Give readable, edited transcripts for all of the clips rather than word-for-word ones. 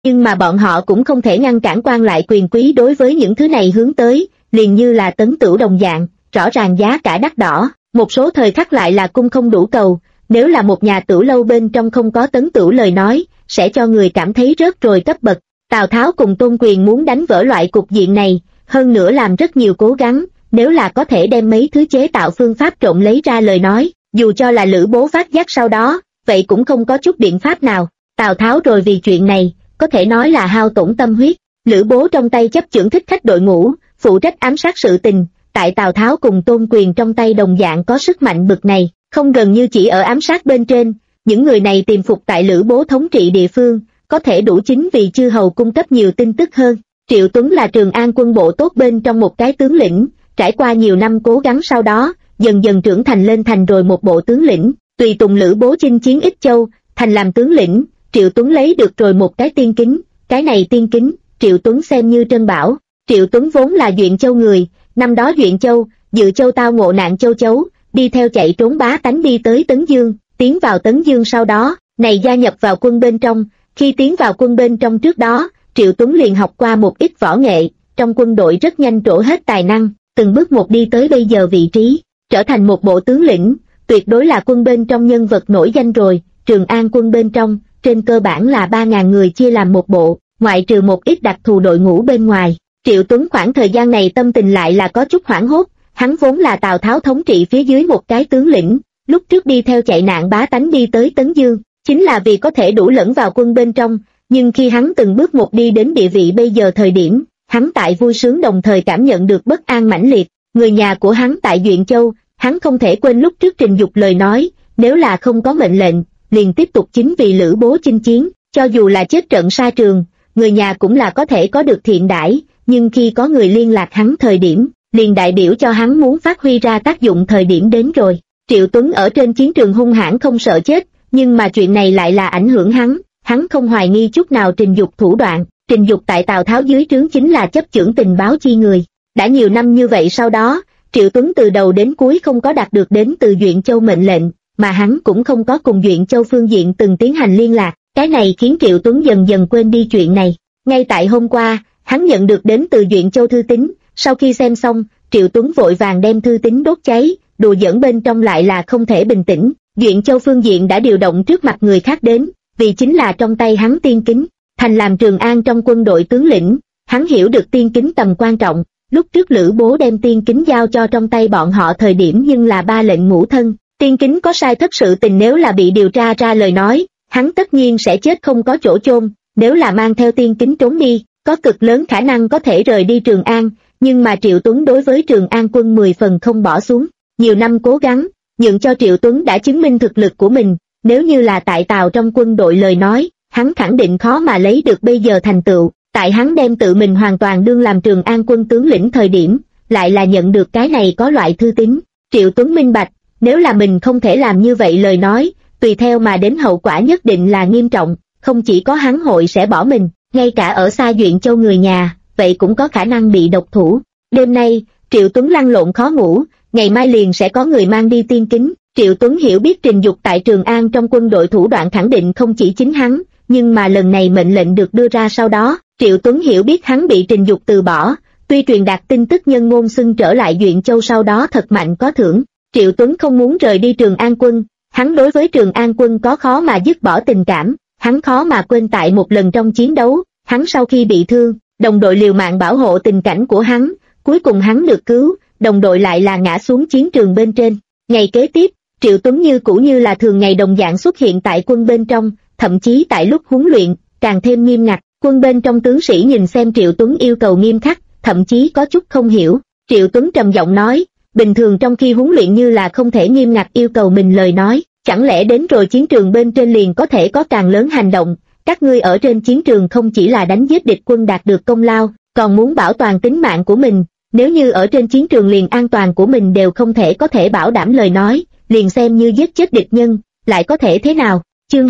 nhưng mà bọn họ cũng không thể ngăn cản quan lại quyền quý đối với những thứ này hướng tới, liền như là tấn tửu đồng dạng, rõ ràng giá cả đắt đỏ, một số thời khắc lại là cung không đủ cầu, nếu là một nhà tửu lâu bên trong không có tấn tửu lời nói, sẽ cho người cảm thấy rớt rồi cấp bậc. Tào Tháo cùng Tôn Quyền muốn đánh vỡ loại cục diện này, hơn nữa làm rất nhiều cố gắng, nếu là có thể đem mấy thứ chế tạo phương pháp trộn lấy ra lời nói, dù cho là Lữ Bố phát giác sau đó, vậy cũng không có chút biện pháp nào. Tào Tháo rồi vì chuyện này, có thể nói là hao tổn tâm huyết. Lữ Bố trong tay chấp chưởng thích khách đội ngũ, phụ trách ám sát sự tình, tại Tào Tháo cùng Tôn Quyền trong tay đồng dạng có sức mạnh bực này, không gần như chỉ ở ám sát bên trên, những người này tìm phục tại Lữ Bố thống trị địa phương, có thể đủ chính vì chư hầu cung cấp nhiều tin tức hơn. Triệu Tuấn là Trường An quân bộ tốt bên trong một cái tướng lĩnh, trải qua nhiều năm cố gắng sau đó, dần dần trưởng thành lên thành rồi một bộ tướng lĩnh, tùy tùng Lữ Bố chinh chiến Ích Châu, thành làm tướng lĩnh. Triệu Tuấn lấy được rồi một cái tiên kính, cái này tiên kính, Triệu Tuấn xem như trân bảo. Triệu Tuấn vốn là Duyện Châu người, năm đó Duyện Châu, Dự Châu tao ngộ nạn châu chấu, đi theo chạy trốn bá tánh đi tới Tấn Dương, tiến vào Tấn Dương sau đó, này gia nhập vào quân bên trong, khi tiến vào quân bên trong trước đó, Triệu Tuấn liền học qua một ít võ nghệ, trong quân đội rất nhanh trổ hết tài năng, từng bước một đi tới bây giờ vị trí, trở thành một bộ tướng lĩnh, tuyệt đối là quân bên trong nhân vật nổi danh rồi. Trường An quân bên trong, trên cơ bản là 3.000 người chia làm một bộ, ngoại trừ một ít đặc thù đội ngũ bên ngoài. Triệu Tuấn khoảng thời gian này tâm tình lại là có chút hoảng hốt, hắn vốn là Tào Tháo thống trị phía dưới một cái tướng lĩnh, lúc trước đi theo chạy nạn bá tánh đi tới Tấn Dương, chính là vì có thể đủ lẫn vào quân bên trong, nhưng khi hắn từng bước một đi đến địa vị bây giờ thời điểm, hắn tại vui sướng đồng thời cảm nhận được bất an mãnh liệt. Người nhà của hắn tại Duyện Châu, hắn không thể quên lúc trước Trình Dục lời nói, nếu là không có mệnh lệnh, liền tiếp tục chính vì Lữ Bố chinh chiến, cho dù là chết trận sa trường, người nhà cũng là có thể có được thiện đãi, nhưng khi có người liên lạc hắn thời điểm, liền đại biểu cho hắn muốn phát huy ra tác dụng thời điểm đến rồi. Triệu Tuấn ở trên chiến trường hung hãn không sợ chết, nhưng mà chuyện này lại là ảnh hưởng hắn không hoài nghi chút nào Trình Dục thủ đoạn. Trình Dục tại Tào Tháo dưới trướng chính là chấp chưởng tình báo chi người. Đã nhiều năm như vậy sau đó, Triệu Tuấn từ đầu đến cuối không có đạt được đến từ Duyện Châu mệnh lệnh, mà hắn cũng không có cùng Duyện Châu phương diện từng tiến hành liên lạc, cái này khiến Triệu Tuấn dần dần quên đi chuyện này. Ngay tại hôm qua, hắn nhận được đến từ Duyện Châu thư tín, sau khi xem xong, Triệu Tuấn vội vàng đem thư tín đốt cháy, đùa giỡn bên trong lại là không thể bình tĩnh. Duyện Châu phương diện đã điều động trước mặt người khác đến, vì chính là trong tay hắn tiên kính, thành làm Trường An trong quân đội tướng lĩnh, hắn hiểu được tiên kính tầm quan trọng. Lúc trước Lữ Bố đem tiên kính giao cho trong tay bọn họ thời điểm nhưng là 3 lệnh ngũ thân, tiên kính có sai thất sự tình nếu là bị điều tra ra lời nói, hắn tất nhiên sẽ chết không có chỗ chôn. Nếu là mang theo tiên kính trốn đi, có cực lớn khả năng có thể rời đi Trường An, nhưng mà Triệu Tuấn đối với Trường An quân 10 phần không bỏ xuống. Nhiều năm cố gắng, nhượng cho Triệu Tuấn đã chứng minh thực lực của mình, nếu như là tại Tào trong quân đội lời nói, hắn khẳng định khó mà lấy được bây giờ thành tựu. Tại hắn đem tự mình hoàn toàn đương làm Trường An quân tướng lĩnh thời điểm, lại là nhận được cái này có loại thư tín. Triệu Tuấn minh bạch, nếu là mình không thể làm như vậy lời nói, tùy theo mà đến hậu quả nhất định là nghiêm trọng, không chỉ có hắn hội sẽ bỏ mình, ngay cả ở xa Duyện Châu người nhà, vậy cũng có khả năng bị độc thủ. Đêm nay, Triệu Tuấn lăn lộn khó ngủ, ngày mai liền sẽ có người mang đi tiên kính. Triệu Tuấn hiểu biết Trình Dục tại Trường An trong quân đội thủ đoạn khẳng định không chỉ chính hắn, nhưng mà lần này mệnh lệnh được đưa ra sau đó, Triệu Tuấn hiểu biết hắn bị Trình Dục từ bỏ, tuy truyền đạt tin tức nhân ngôn xưng trở lại Duyện Châu sau đó thật mạnh có thưởng. Triệu Tuấn không muốn rời đi Trường An quân, hắn đối với Trường An quân có khó mà dứt bỏ tình cảm, hắn khó mà quên tại một lần trong chiến đấu, hắn sau khi bị thương, đồng đội liều mạng bảo hộ tình cảnh của hắn, cuối cùng hắn được cứu, đồng đội lại là ngã xuống chiến trường bên trên. Ngày kế tiếp, Triệu Tuấn như cũ như là thường ngày đồng dạng xuất hiện tại quân bên trong, thậm chí tại lúc huấn luyện, càng thêm nghiêm ngặt. Quân bên trong tướng sĩ nhìn xem Triệu Tuấn yêu cầu nghiêm khắc, thậm chí có chút không hiểu. Triệu Tuấn trầm giọng nói, bình thường trong khi huấn luyện như là không thể nghiêm ngặt yêu cầu mình lời nói, chẳng lẽ đến rồi chiến trường bên trên liền có thể có càng lớn hành động? Các ngươi ở trên chiến trường không chỉ là đánh giết địch quân đạt được công lao, còn muốn bảo toàn tính mạng của mình. Nếu như ở trên chiến trường liền an toàn của mình đều không có thể bảo đảm lời nói, liền xem như giết chết địch nhân, lại có thể thế nào? Chương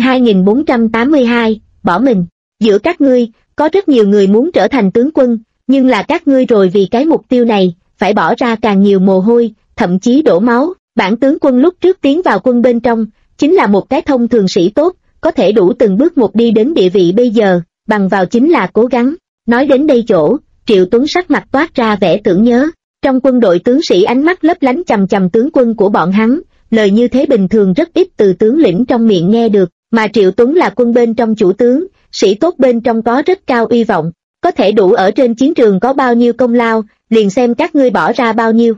2482, bỏ mình. Giữa các ngươi, có rất nhiều người muốn trở thành tướng quân, nhưng là các ngươi rồi vì cái mục tiêu này, phải bỏ ra càng nhiều mồ hôi, thậm chí đổ máu. Bản tướng quân lúc trước tiến vào quân bên trong, chính là một cái thông thường sĩ tốt, có thể đủ từng bước một đi đến địa vị bây giờ. bằng vào chính là cố gắng. Nói đến đây chỗ, Triệu Tuấn sắc mặt toát ra vẻ tưởng nhớ. Trong quân đội tướng sĩ ánh mắt lấp lánh chằm chằm tướng quân của bọn hắn, lời như thế bình thường rất ít từ tướng lĩnh trong miệng nghe được, mà Triệu Tuấn là quân bên trong chủ tướng, sĩ tốt bên trong có rất cao uy vọng, có thể đủ ở trên chiến trường có bao nhiêu công lao, liền xem các ngươi bỏ ra bao nhiêu.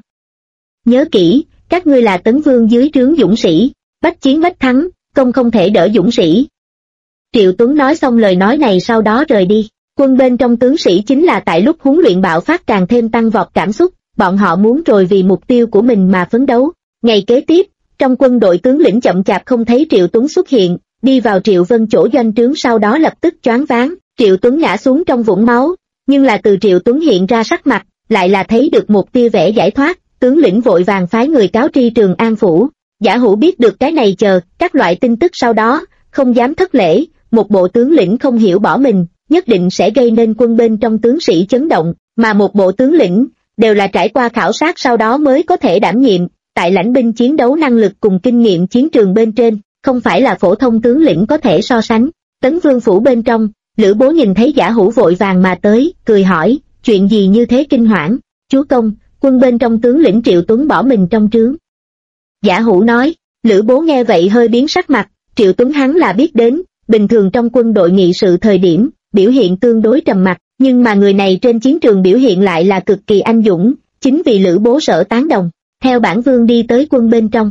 Nhớ kỹ, các ngươi là Tấn Vương dưới trướng dũng sĩ, bách chiến bách thắng, công không thể đỡ dũng sĩ. Triệu Tuấn nói xong lời nói này sau đó rời đi. Quân bên trong tướng sĩ chính là tại lúc huấn luyện bạo phát càng thêm tăng vọt cảm xúc, bọn họ muốn rồi vì mục tiêu của mình mà phấn đấu. Ngày kế tiếp, trong quân đội tướng lĩnh chậm chạp không thấy Triệu Tuấn xuất hiện, đi vào Triệu Vân chỗ doanh trướng sau đó lập tức choáng váng, Triệu Tuấn ngã xuống trong vũng máu, nhưng là từ Triệu Tuấn hiện ra sắc mặt, lại là thấy được một tia vẻ giải thoát, tướng lĩnh vội vàng phái người cáo tri Trường An phủ. Giả Hữu biết được cái này chờ các loại tin tức sau đó, không dám thất lễ, một bộ tướng lĩnh không hiểu bỏ mình, nhất định sẽ gây nên quân bên trong tướng sĩ chấn động, mà một bộ tướng lĩnh đều là trải qua khảo sát sau đó mới có thể đảm nhiệm, tại lãnh binh chiến đấu năng lực cùng kinh nghiệm chiến trường bên trên, không phải là phổ thông tướng lĩnh có thể so sánh. Tấn Vương phủ bên trong, Lữ Bố nhìn thấy Giả Hữu vội vàng mà tới, cười hỏi, chuyện gì như thế kinh hoảng? Chúa công, quân bên trong tướng lĩnh Triệu Tuấn bỏ mình trong trướng. Giả Hữu nói. Lữ Bố nghe vậy hơi biến sắc mặt, Triệu Tuấn hắn là biết đến, bình thường trong quân đội nghị sự thời điểm, biểu hiện tương đối trầm mặc, nhưng mà người này trên chiến trường biểu hiện lại là cực kỳ anh dũng, chính vì Lữ Bố sở tán đồng. Theo bản vương đi tới quân bên trong.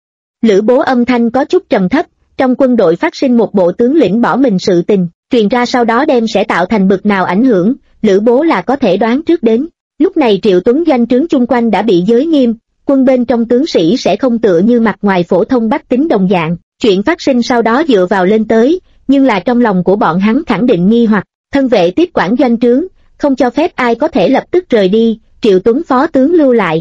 Lữ Bố âm thanh có chút trầm thấp, trong quân đội phát sinh một bộ tướng lĩnh bỏ mình sự tình, truyền ra sau đó đem sẽ tạo thành bực nào ảnh hưởng, Lữ Bố là có thể đoán trước đến. Lúc này Triệu Tuấn doanh trướng chung quanh đã bị giới nghiêm, quân bên trong tướng sĩ sẽ không tựa như mặt ngoài phổ thông bách tính đồng dạng, chuyện phát sinh sau đó dựa vào lên tới, nhưng là trong lòng của bọn hắn khẳng định nghi hoặc, thân vệ tiếp quản doanh trướng, không cho phép ai có thể lập tức rời đi, Triệu Tuấn phó tướng lưu lại.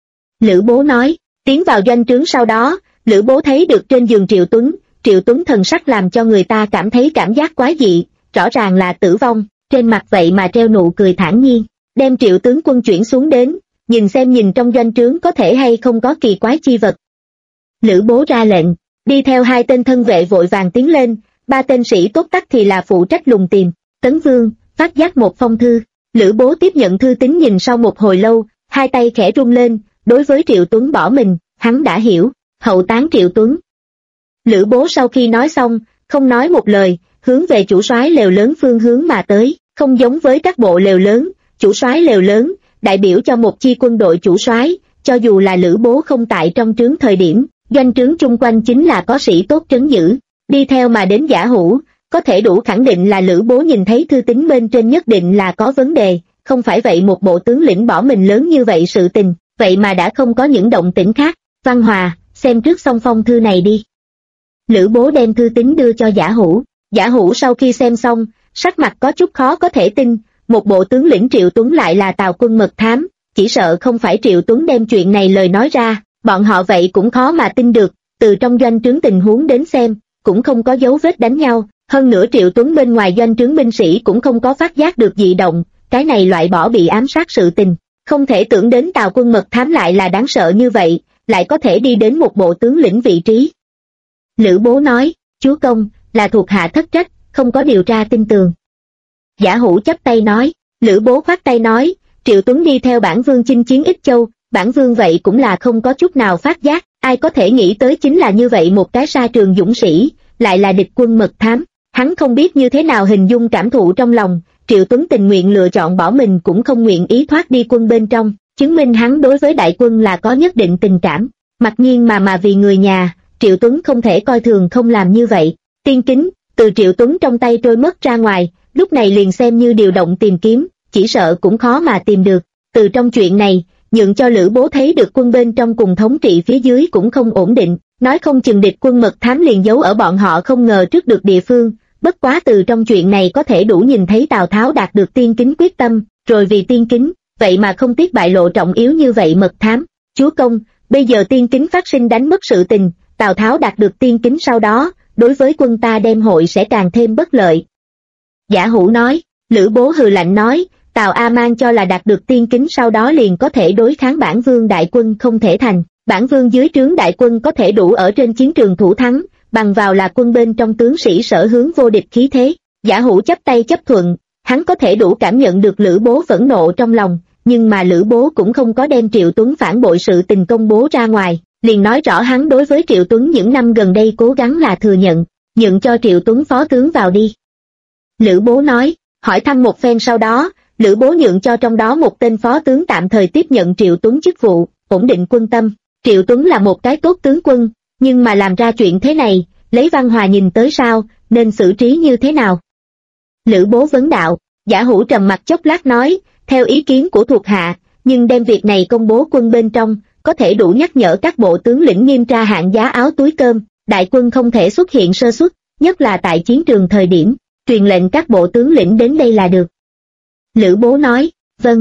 Lữ Bố nói, tiến vào doanh trướng sau đó, Lữ Bố thấy được trên giường Triệu Tuấn thần sắc làm cho người ta cảm thấy cảm giác quái dị, rõ ràng là tử vong, trên mặt vậy mà treo nụ cười thản nhiên, đem Triệu tướng quân chuyển xuống đến, nhìn xem nhìn trong doanh trướng có thể hay không có kỳ quái chi vật. Lữ Bố ra lệnh, đi theo hai tên thân vệ vội vàng tiến lên, ba tên sĩ tốt tắc thì là phụ trách lùng tìm. Tấn Vương, phát giác một phong thư, Lữ Bố tiếp nhận thư tín nhìn sau một hồi lâu, hai tay khẽ rung lên, đối với Triệu Tuấn bỏ mình, hắn đã hiểu, hậu táng Triệu Tuấn. Lữ Bố sau khi nói xong, không nói một lời, hướng về chủ soái lều lớn phương hướng mà tới, không giống với các bộ lều lớn, chủ soái lều lớn, đại biểu cho một chi quân đội chủ soái, cho dù là Lữ Bố không tại trong trướng thời điểm, doanh trướng chung quanh chính là có sĩ tốt trấn giữ, đi theo mà đến Giả Hữu, có thể đủ khẳng định là Lữ Bố nhìn thấy thư tín bên trên nhất định là có vấn đề, không phải vậy một bộ tướng lĩnh bỏ mình lớn như vậy sự tình, vậy mà đã không có những động tĩnh khác. Văn Hòa, xem trước xong phong thư này đi. Lữ Bố đem thư tín đưa cho Giả Hữu, Giả Hữu sau khi xem xong, sắc mặt có chút khó có thể tin, một bộ tướng lĩnh Triệu Tuấn lại là Tào quân mật thám, chỉ sợ không phải Triệu Tuấn đem chuyện này lời nói ra, bọn họ vậy cũng khó mà tin được, từ trong doanh trướng tình huống đến xem, cũng không có dấu vết đánh nhau, hơn nữa Triệu Tuấn bên ngoài doanh trướng binh sĩ cũng không có phát giác được dị động, cái này loại bỏ bị ám sát sự tình, không thể tưởng đến Tào quân mật thám lại là đáng sợ như vậy, lại có thể đi đến một bộ tướng lĩnh vị trí. Lữ Bố nói, chúa công, là thuộc hạ thất trách, không có điều tra tin tường. Giả Hữu chắp tay nói, Lữ Bố khoát tay nói, Triệu Tuấn đi theo bản vương chinh chiến Ích Châu, bản vương vậy cũng là không có chút nào phát giác, ai có thể nghĩ tới chính là như vậy một cái sa trường dũng sĩ, lại là địch quân mật thám, hắn không biết như thế nào hình dung cảm thụ trong lòng, Triệu Tuấn tình nguyện lựa chọn bỏ mình cũng không nguyện ý thoát đi quân bên trong, chứng minh hắn đối với đại quân là có nhất định tình cảm, mặc nhiên mà vì người nhà, Triệu Tuấn không thể coi thường không làm như vậy. Tiên kính, từ Triệu Tuấn trong tay trôi mất ra ngoài, lúc này liền xem như điều động tìm kiếm, chỉ sợ cũng khó mà tìm được. Từ trong chuyện này, nhượng cho Lữ Bố thấy được quân bên trong cùng thống trị phía dưới cũng không ổn định, nói không chừng địch quân mật thám liền giấu ở bọn họ không ngờ trước được địa phương, bất quá từ trong chuyện này có thể đủ nhìn thấy Tào Tháo đạt được tiên kính quyết tâm, rồi vì tiên kính, vậy mà không tiếc bại lộ trọng yếu như vậy mật thám. Chúa công, bây giờ tiên kính phát sinh đánh mất sự tình, Tào Tháo đạt được tiên kính sau đó, đối với quân ta đem hội sẽ càng thêm bất lợi. Giả Hữu nói, Lữ Bố hừ lạnh nói, Tào A Mang cho là đạt được tiên kính sau đó liền có thể đối kháng bản vương đại quân không thể thành, bản vương dưới trướng đại quân có thể đủ ở trên chiến trường thủ thắng, bằng vào là quân bên trong tướng sĩ sở hướng vô địch khí thế, Giả Hủ chắp tay chấp thuận, hắn có thể đủ cảm nhận được Lữ Bố phẫn nộ trong lòng, nhưng mà Lữ Bố cũng không có đem Triệu Tuấn phản bội sự tình công bố ra ngoài, liền nói rõ hắn đối với Triệu Tuấn những năm gần đây cố gắng là thừa nhận, nhượng cho Triệu Tuấn phó tướng vào đi. Lữ Bố nói, hỏi thăm một phen sau đó, Lữ Bố nhượng cho trong đó một tên phó tướng tạm thời tiếp nhận Triệu Tuấn chức vụ, ổn định quân tâm. Triệu Tuấn là một cái tốt tướng quân, nhưng mà làm ra chuyện thế này, lấy Văn Hòa nhìn tới sao, nên xử trí như thế nào? Lữ Bố vấn đạo. Giả Hủ trầm mặt chốc lát nói, theo ý kiến của thuộc hạ, nhưng đem việc này công bố quân bên trong, có thể đủ nhắc nhở các bộ tướng lĩnh nghiêm tra hạn giá áo túi cơm, đại quân không thể xuất hiện sơ suất, nhất là tại chiến trường thời điểm, truyền lệnh các bộ tướng lĩnh đến đây là được. Lữ Bố nói, vâng.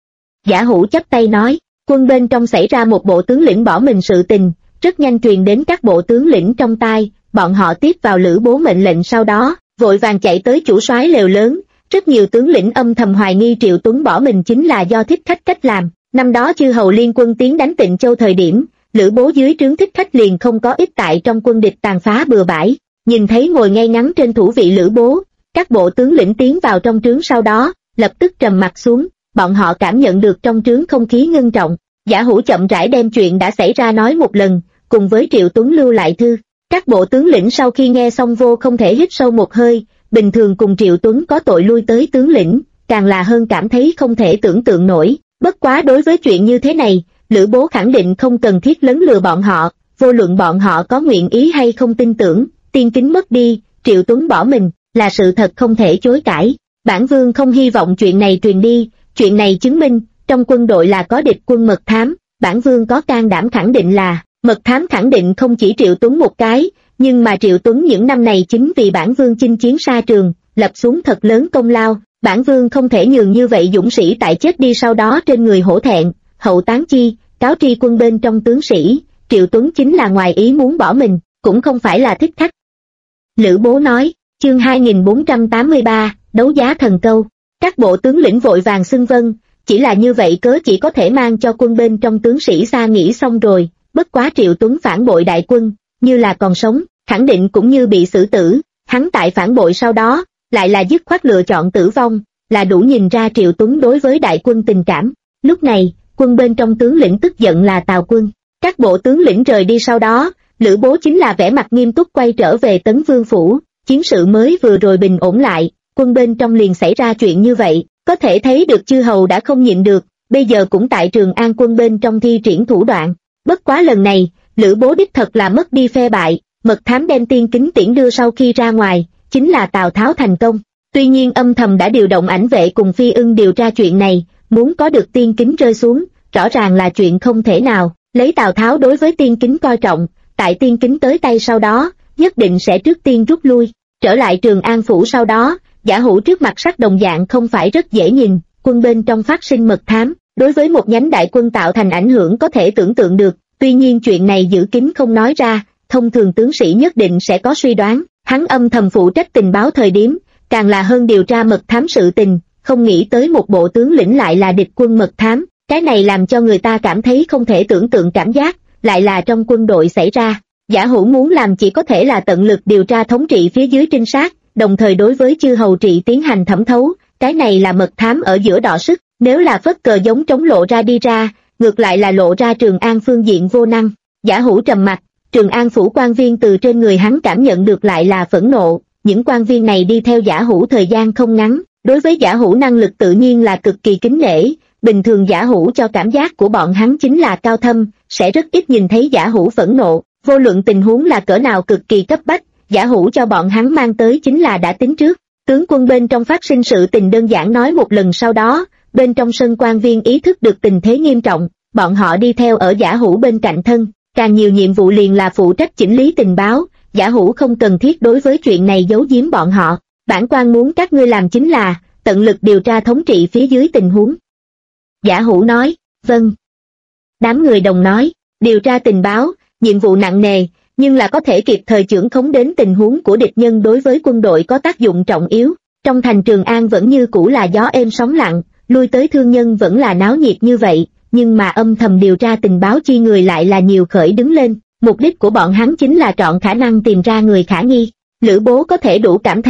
Giả Hủ chắp tay nói, quân bên trong xảy ra một bộ tướng lĩnh bỏ mình sự tình, rất nhanh truyền đến các bộ tướng lĩnh trong tai, bọn họ tiếp vào Lữ Bố mệnh lệnh sau đó, vội vàng chạy tới chủ soái lều lớn. Rất nhiều tướng lĩnh âm thầm hoài nghi Triệu Tuấn bỏ mình chính là do Thích Khách cách làm. Năm đó chư hầu liên quân tiến đánh Tịnh Châu thời điểm, Lữ Bố dưới trướng Thích Khách liền không có ít tại trong quân địch tàn phá bừa bãi. Nhìn thấy ngồi ngay ngắn trên thủ vị Lữ Bố, các bộ tướng lĩnh tiến vào trong trướng sau đó, lập tức trầm mặt xuống, bọn họ cảm nhận được trong trướng không khí ngưng trọng. Giả Hủ chậm rãi đem chuyện đã xảy ra nói một lần, cùng với Triệu Tuấn lưu lại thư. Các bộ tướng lĩnh sau khi nghe xong vô không thể hít sâu một hơi, bình thường cùng Triệu Tuấn có tội lui tới tướng lĩnh, càng là hơn cảm thấy không thể tưởng tượng nổi. Bất quá đối với chuyện như thế này, Lữ Bố khẳng định không cần thiết lấn lừa bọn họ, vô luận bọn họ có nguyện ý hay không tin tưởng, tiên kính mất đi, Triệu Tuấn bỏ mình, là sự thật không thể chối cãi. Bản vương không hy vọng chuyện này truyền đi, chuyện này chứng minh, trong quân đội là có địch quân mật thám, bản vương có can đảm khẳng định là, mật thám khẳng định không chỉ Triệu Tuấn một cái, nhưng mà Triệu Tuấn những năm này chính vì bản vương chinh chiến xa trường, lập xuống thật lớn công lao, bản vương không thể nhường như vậy dũng sĩ tại chết đi sau đó trên người hổ thẹn, hậu táng chi, cáo tri quân bên trong tướng sĩ, Triệu Tuấn chính là ngoài ý muốn bỏ mình, cũng không phải là thích khách. Lữ Bố nói, chương 2483, đấu giá thần câu, các bộ tướng lĩnh vội vàng xưng vâng, chỉ là như vậy cớ chỉ có thể mang cho quân bên trong tướng sĩ xa nghĩ xong rồi, bất quá Triệu Tuấn phản bội đại quân, như là còn sống, khẳng định cũng như bị xử tử, hắn tại phản bội sau đó, lại là dứt khoát lựa chọn tử vong, là đủ nhìn ra Triệu Tuấn đối với đại quân tình cảm. Lúc này, quân bên trong tướng lĩnh tức giận là Tào Quân. Các bộ tướng lĩnh rời đi sau đó, Lữ Bố chính là vẻ mặt nghiêm túc quay trở về Tấn Vương Phủ, chiến sự mới vừa rồi bình ổn lại, quân bên trong liền xảy ra chuyện như vậy, có thể thấy được chư hầu đã không nhịn được, bây giờ cũng tại Trường An quân bên trong thi triển thủ đoạn. Bất quá lần này, Lữ Bố đích thật là mất đi phe bại, mật thám đem Tiên Kính tiễn đưa sau khi ra ngoài, chính là Tào Tháo thành công. Tuy nhiên âm thầm đã điều động ảnh vệ cùng Phi Ưng điều tra chuyện này, muốn có được Tiên Kính rơi xuống, rõ ràng là chuyện không thể nào. Lấy Tào Tháo đối với Tiên Kính coi trọng, tại Tiên Kính tới tay sau đó, nhất định sẽ trước tiên rút lui. Trở lại Trường An Phủ sau đó, Giả Hủ trước mặt sắc đồng dạng không phải rất dễ nhìn, quân bên trong phát sinh mật thám, đối với một nhánh đại quân tạo thành ảnh hưởng có thể tưởng tượng được. Tuy nhiên chuyện này giữ kín không nói ra, thông thường tướng sĩ nhất định sẽ có suy đoán, hắn âm thầm phụ trách tình báo thời điểm, càng là hơn điều tra mật thám sự tình, không nghĩ tới một bộ tướng lĩnh lại là địch quân mật thám, cái này làm cho người ta cảm thấy không thể tưởng tượng cảm giác, lại là trong quân đội xảy ra. Giả Hủ muốn làm chỉ có thể là tận lực điều tra thống trị phía dưới trinh sát, đồng thời đối với chư hầu trị tiến hành thẩm thấu, cái này là mật thám ở giữa đọ sức, nếu là phất cờ giống trống lộ ra đi ra, ngược lại là lộ ra Trường An phương diện vô năng. Giả Hủ trầm mặt, Trường An Phủ quan viên từ trên người hắn cảm nhận được lại là phẫn nộ, những quan viên này đi theo Giả Hủ thời gian không ngắn, đối với Giả Hủ năng lực tự nhiên là cực kỳ kính nể, bình thường Giả Hủ cho cảm giác của bọn hắn chính là cao thâm, sẽ rất ít nhìn thấy Giả Hủ phẫn nộ, vô luận tình huống là cỡ nào cực kỳ cấp bách, Giả Hủ cho bọn hắn mang tới chính là đã tính trước. Tướng quân bên trong phát sinh sự tình đơn giản nói một lần sau đó, bên trong sân quan viên ý thức được tình thế nghiêm trọng, bọn họ đi theo ở Giả Hủ bên cạnh thân, càng nhiều nhiệm vụ liền là phụ trách chỉnh lý tình báo, Giả Hủ không cần thiết đối với chuyện này giấu giếm bọn họ, bản quan muốn các ngươi làm chính là, tận lực điều tra thống trị phía dưới tình huống. Giả Hủ nói, vâng. Đám người đồng nói, điều tra tình báo, nhiệm vụ nặng nề, nhưng là có thể kịp thời chưởng khống đến tình huống của địch nhân đối với quân đội có tác dụng trọng yếu. Trong thành Trường An vẫn như cũ là gió êm sóng lặng, lui tới thương nhân vẫn là náo nhiệt như vậy, nhưng mà âm thầm điều tra tình báo chi người lại là nhiều khởi đứng lên, mục đích của bọn hắn chính là trọn khả năng tìm ra người khả nghi. Lữ Bố có thể đủ cảm thấy,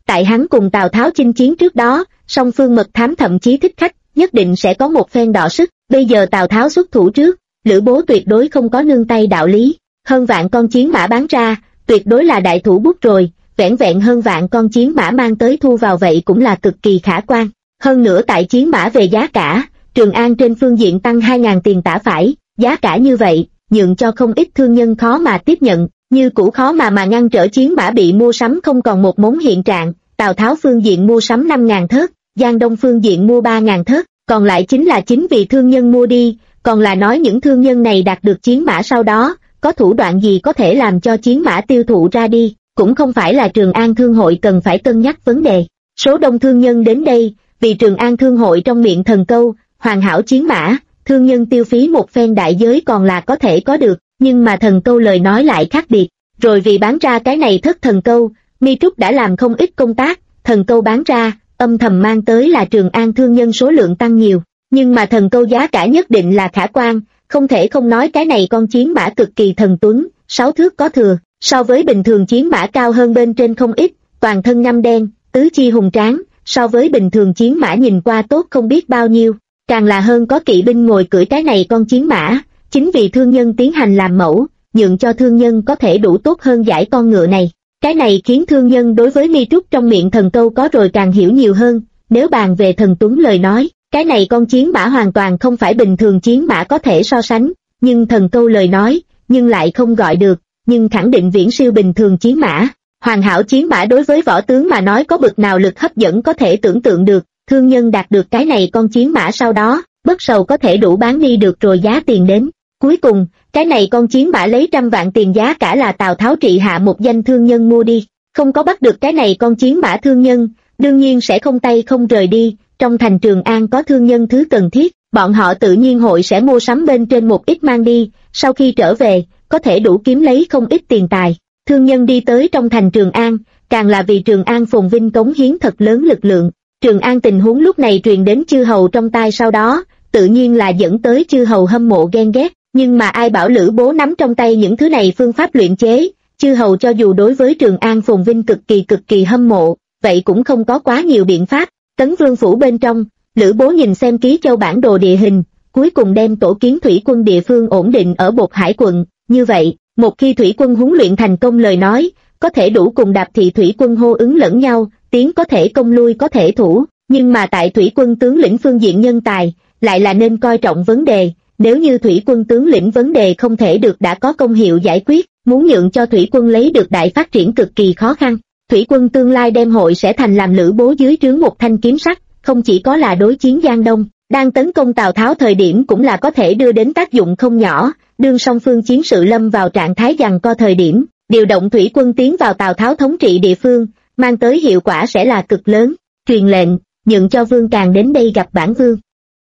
Tại hắn cùng Tào Tháo chinh chiến trước đó, song phương mật thám thậm chí thích khách, nhất định sẽ có một phen đọ sức. Bây giờ Tào Tháo xuất thủ trước, Lữ Bố tuyệt đối không có nương tay đạo lý. Hơn vạn con chiến mã bán ra, tuyệt đối là đại thủ bút rồi, vẻn vẹn hơn vạn con chiến mã mang tới thu vào vậy cũng là cực kỳ khả quan. Hơn nữa tại chiến mã về giá cả, Trường An trên phương diện tăng 2.000 tiền tả phải, giá cả như vậy, nhượng cho không ít thương nhân khó mà tiếp nhận, như cũ khó mà ngăn trở chiến mã bị mua sắm không còn một mống hiện trạng. Tào Tháo phương diện mua sắm 5.000 thớt, Giang Đông phương diện mua 3.000 thớt, còn lại chính vì thương nhân mua đi, còn là nói những thương nhân này đạt được chiến mã sau đó, có thủ đoạn gì có thể làm cho chiến mã tiêu thụ ra đi, cũng không phải là Trường An Thương hội cần phải cân nhắc vấn đề. Số đông thương nhân đến đây, vì Trường An Thương hội trong miệng thần câu, hoàn hảo chiến mã, thương nhân tiêu phí một phen đại giới còn là có thể có được, nhưng mà thần câu lời nói lại khác biệt. Rồi vì bán ra cái này thất thần câu, Mi Trúc đã làm không ít công tác, thần câu bán ra, âm thầm mang tới là Trường An thương nhân số lượng tăng nhiều, nhưng mà thần câu giá cả nhất định là khả quan, không thể không nói cái này con chiến mã cực kỳ thần tuấn, 6 thước có thừa, so với bình thường chiến mã cao hơn bên trên không ít, toàn thân ngăm đen, tứ chi hùng tráng, so với bình thường chiến mã nhìn qua tốt không biết bao nhiêu, càng là hơn có kỵ binh ngồi cưỡi cái này con chiến mã, chính vì thương nhân tiến hành làm mẫu, nhượng cho thương nhân có thể đủ tốt hơn giải con ngựa này. Cái này khiến thương nhân đối với Mi Trúc trong miệng thần câu có rồi càng hiểu nhiều hơn, nếu bàn về thần tuấn lời nói, cái này con chiến mã hoàn toàn không phải bình thường chiến mã có thể so sánh, nhưng thần câu lời nói, nhưng lại không gọi được, nhưng khẳng định viễn siêu bình thường chiến mã. Hoàn hảo chiến mã đối với võ tướng mà nói có bực nào lực hấp dẫn có thể tưởng tượng được, thương nhân đạt được cái này con chiến mã sau đó, bất sầu có thể đủ bán đi được rồi giá tiền đến. Cuối cùng, cái này con chiến mã lấy 100 vạn tiền giá cả là Tào Tháo trị hạ một danh thương nhân mua đi, không có bắt được cái này con chiến mã thương nhân, đương nhiên sẽ không tay không rời đi, trong thành Trường An có thương nhân thứ cần thiết, bọn họ tự nhiên hội sẽ mua sắm bên trên một ít mang đi, sau khi trở về, có thể đủ kiếm lấy không ít tiền tài. Thương nhân đi tới trong thành Trường An, càng là vì Trường An phồn vinh cống hiến thật lớn lực lượng. Trường An tình huống lúc này truyền đến chư hầu trong tai sau đó, tự nhiên là dẫn tới chư hầu hâm mộ ghen ghét, nhưng mà ai bảo Lữ Bố nắm trong tay những thứ này phương pháp luyện chế, chư hầu cho dù đối với Trường An phồn vinh cực kỳ hâm mộ, vậy cũng không có quá nhiều biện pháp. Tấn Vương phủ bên trong, Lữ Bố nhìn xem ký châu bản đồ địa hình, cuối cùng đem tổ kiến thủy quân địa phương ổn định ở Bột Hải quận, như vậy, một khi thủy quân huấn luyện thành công lời nói, có thể đủ cùng Đạp Thị thủy quân hô ứng lẫn nhau, tiến có thể công lui có thể thủ, nhưng mà tại thủy quân tướng lĩnh phương diện nhân tài, lại là nên coi trọng vấn đề, nếu như thủy quân tướng lĩnh vấn đề không thể được đã có công hiệu giải quyết, muốn nhượng cho thủy quân lấy được đại phát triển cực kỳ khó khăn. Thủy quân tương lai đem hội sẽ thành làm Lữ Bố dưới trướng một thanh kiếm sắt, không chỉ có là đối chiến Giang Đông, đang tấn công Tào Tháo thời điểm cũng là có thể đưa đến tác dụng không nhỏ, đương song phương chiến sự lâm vào trạng thái giằng co thời điểm, điều động thủy quân tiến vào Tào Tháo thống trị địa phương, mang tới hiệu quả sẽ là cực lớn. Truyền lệnh, nhượng cho Vương Càn đến đây gặp bản vương.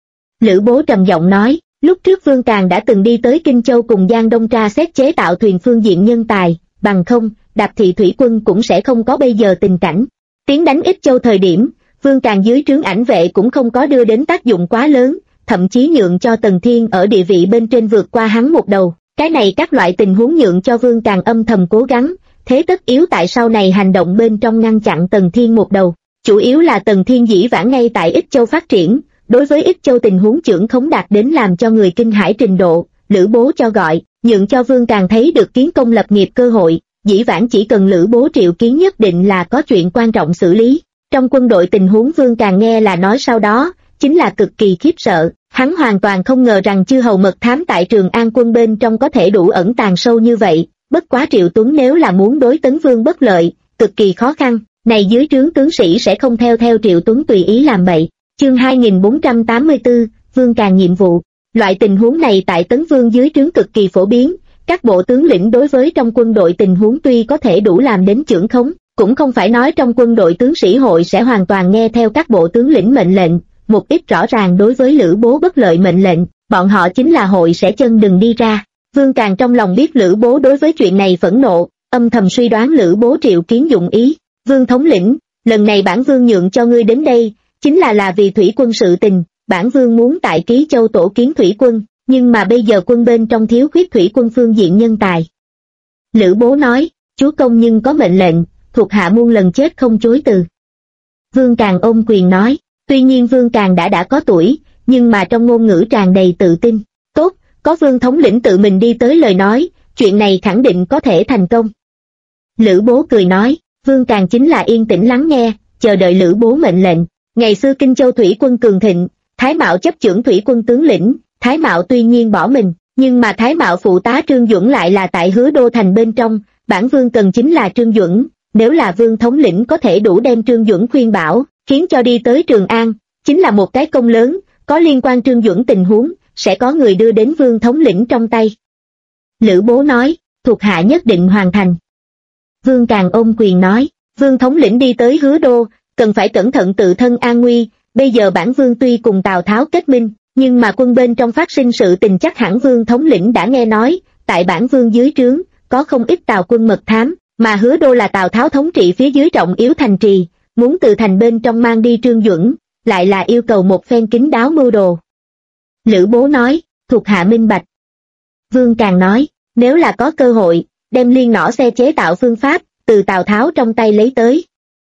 Lữ Bố trầm giọng nói, lúc trước Vương Càn đã từng đi tới Kinh Châu cùng Giang Đông tra xét chế tạo thuyền phương diện nhân tài, bằng không, Đạp Thị thủy quân cũng sẽ không có bây giờ tình cảnh. Tiến đánh Ích Châu thời điểm, Vương Càn dưới trướng ảnh vệ cũng không có đưa đến tác dụng quá lớn, thậm chí nhượng cho Tần Thiên ở địa vị bên trên vượt qua hắn một đầu. Cái này các loại tình huống nhượng cho Vương Càn âm thầm cố gắng, thế tất yếu tại sau này hành động bên trong ngăn chặn Tần Thiên một đầu. Chủ yếu là Tần Thiên dĩ vãng ngay tại Ích Châu phát triển, đối với Ích Châu tình huống trưởng khống đạt đến làm cho người kinh hãi trình độ, Lữ Bố cho gọi, nhượng cho Vương Càn thấy được kiến công lập nghiệp cơ hội, dĩ vãng chỉ cần Lữ Bố triệu kiến nhất định là có chuyện quan trọng xử lý. Trong quân đội tình huống Vương Càn nghe là nói sau đó, chính là cực kỳ khiếp sợ, hắn hoàn toàn không ngờ rằng chư hầu mật thám tại Trường An quân bên trong có thể đủ ẩn tàng sâu như vậy, bất quá Triệu Tuấn nếu là muốn đối Tấn Vương bất lợi, cực kỳ khó khăn, này dưới trướng tướng sĩ sẽ không theo Triệu Tuấn tùy ý làm bậy. Chương 2484, Vương Càn nhiệm vụ. Loại tình huống này tại Tấn Vương dưới trướng cực kỳ phổ biến, các bộ tướng lĩnh đối với trong quân đội tình huống tuy có thể đủ làm đến chưởng khống, cũng không phải nói trong quân đội tướng sĩ hội sẽ hoàn toàn nghe theo các bộ tướng lĩnh mệnh lệnh, một ít rõ ràng đối với Lữ Bố bất lợi mệnh lệnh, bọn họ chính là hội sẽ chân đừng đi ra. Vương Càn trong lòng biết Lữ Bố đối với chuyện này phẫn nộ, âm thầm suy đoán Lữ Bố triệu kiến dụng ý. Vương thống lĩnh, lần này bản vương nhượng cho ngươi đến đây, chính là vì thủy quân sự tình, bản vương muốn tại Ký Châu tổ kiến thủy quân, nhưng mà bây giờ quân bên trong thiếu khuyết thủy quân phương diện nhân tài. Lữ Bố nói, chúa công nhưng có mệnh lệnh, thuộc hạ muôn lần chết không chối từ. Vương Càng ôm quyền nói, tuy nhiên Vương Càng đã có tuổi, nhưng mà trong ngôn ngữ tràn đầy tự tin. Tốt, có Vương thống lĩnh tự mình đi tới lời nói, chuyện này khẳng định có thể thành công. Lữ Bố cười nói, Vương Càng chính là yên tĩnh lắng nghe, chờ đợi Lữ Bố mệnh lệnh. Ngày xưa Kinh Châu thủy quân cường thịnh, Thái Mạo chấp chưởng thủy quân tướng lĩnh, Thái Mạo tuy nhiên bỏ mình, nhưng mà Thái Mạo phụ tá Trương Duẩn lại là tại Hứa Đô thành bên trong, bản Vương cần chính là Trương Duẩn, nếu là Vương thống lĩnh có thể đủ đem Trương Duẩn khuyên bảo, khiến cho đi tới Trường An, chính là một cái công lớn, có liên quan Trương Duẩn tình huống, sẽ có người đưa đến Vương thống lĩnh trong tay. Lữ Bố nói, thuộc hạ nhất định hoàn thành. Vương Càng ôm quyền nói, Vương thống lĩnh đi tới Hứa Đô, cần phải cẩn thận tự thân an nguy, bây giờ bản Vương tuy cùng Tào Tháo kết minh, nhưng mà quân bên trong phát sinh sự tình chắc hẳn Vương thống lĩnh đã nghe nói, tại bản Vương dưới trướng, có không ít Tào quân mật thám, mà Hứa Đô là Tào Tháo thống trị phía dưới trọng yếu thành trì, muốn từ thành bên trong mang đi Trương Duẩn, lại là yêu cầu một phen kín đáo mưu đồ. Lữ Bố nói, thuộc hạ minh bạch. Vương Càng nói, nếu là có cơ hội, đem liên nỏ xe chế tạo phương pháp, từ Tào Tháo trong tay lấy tới.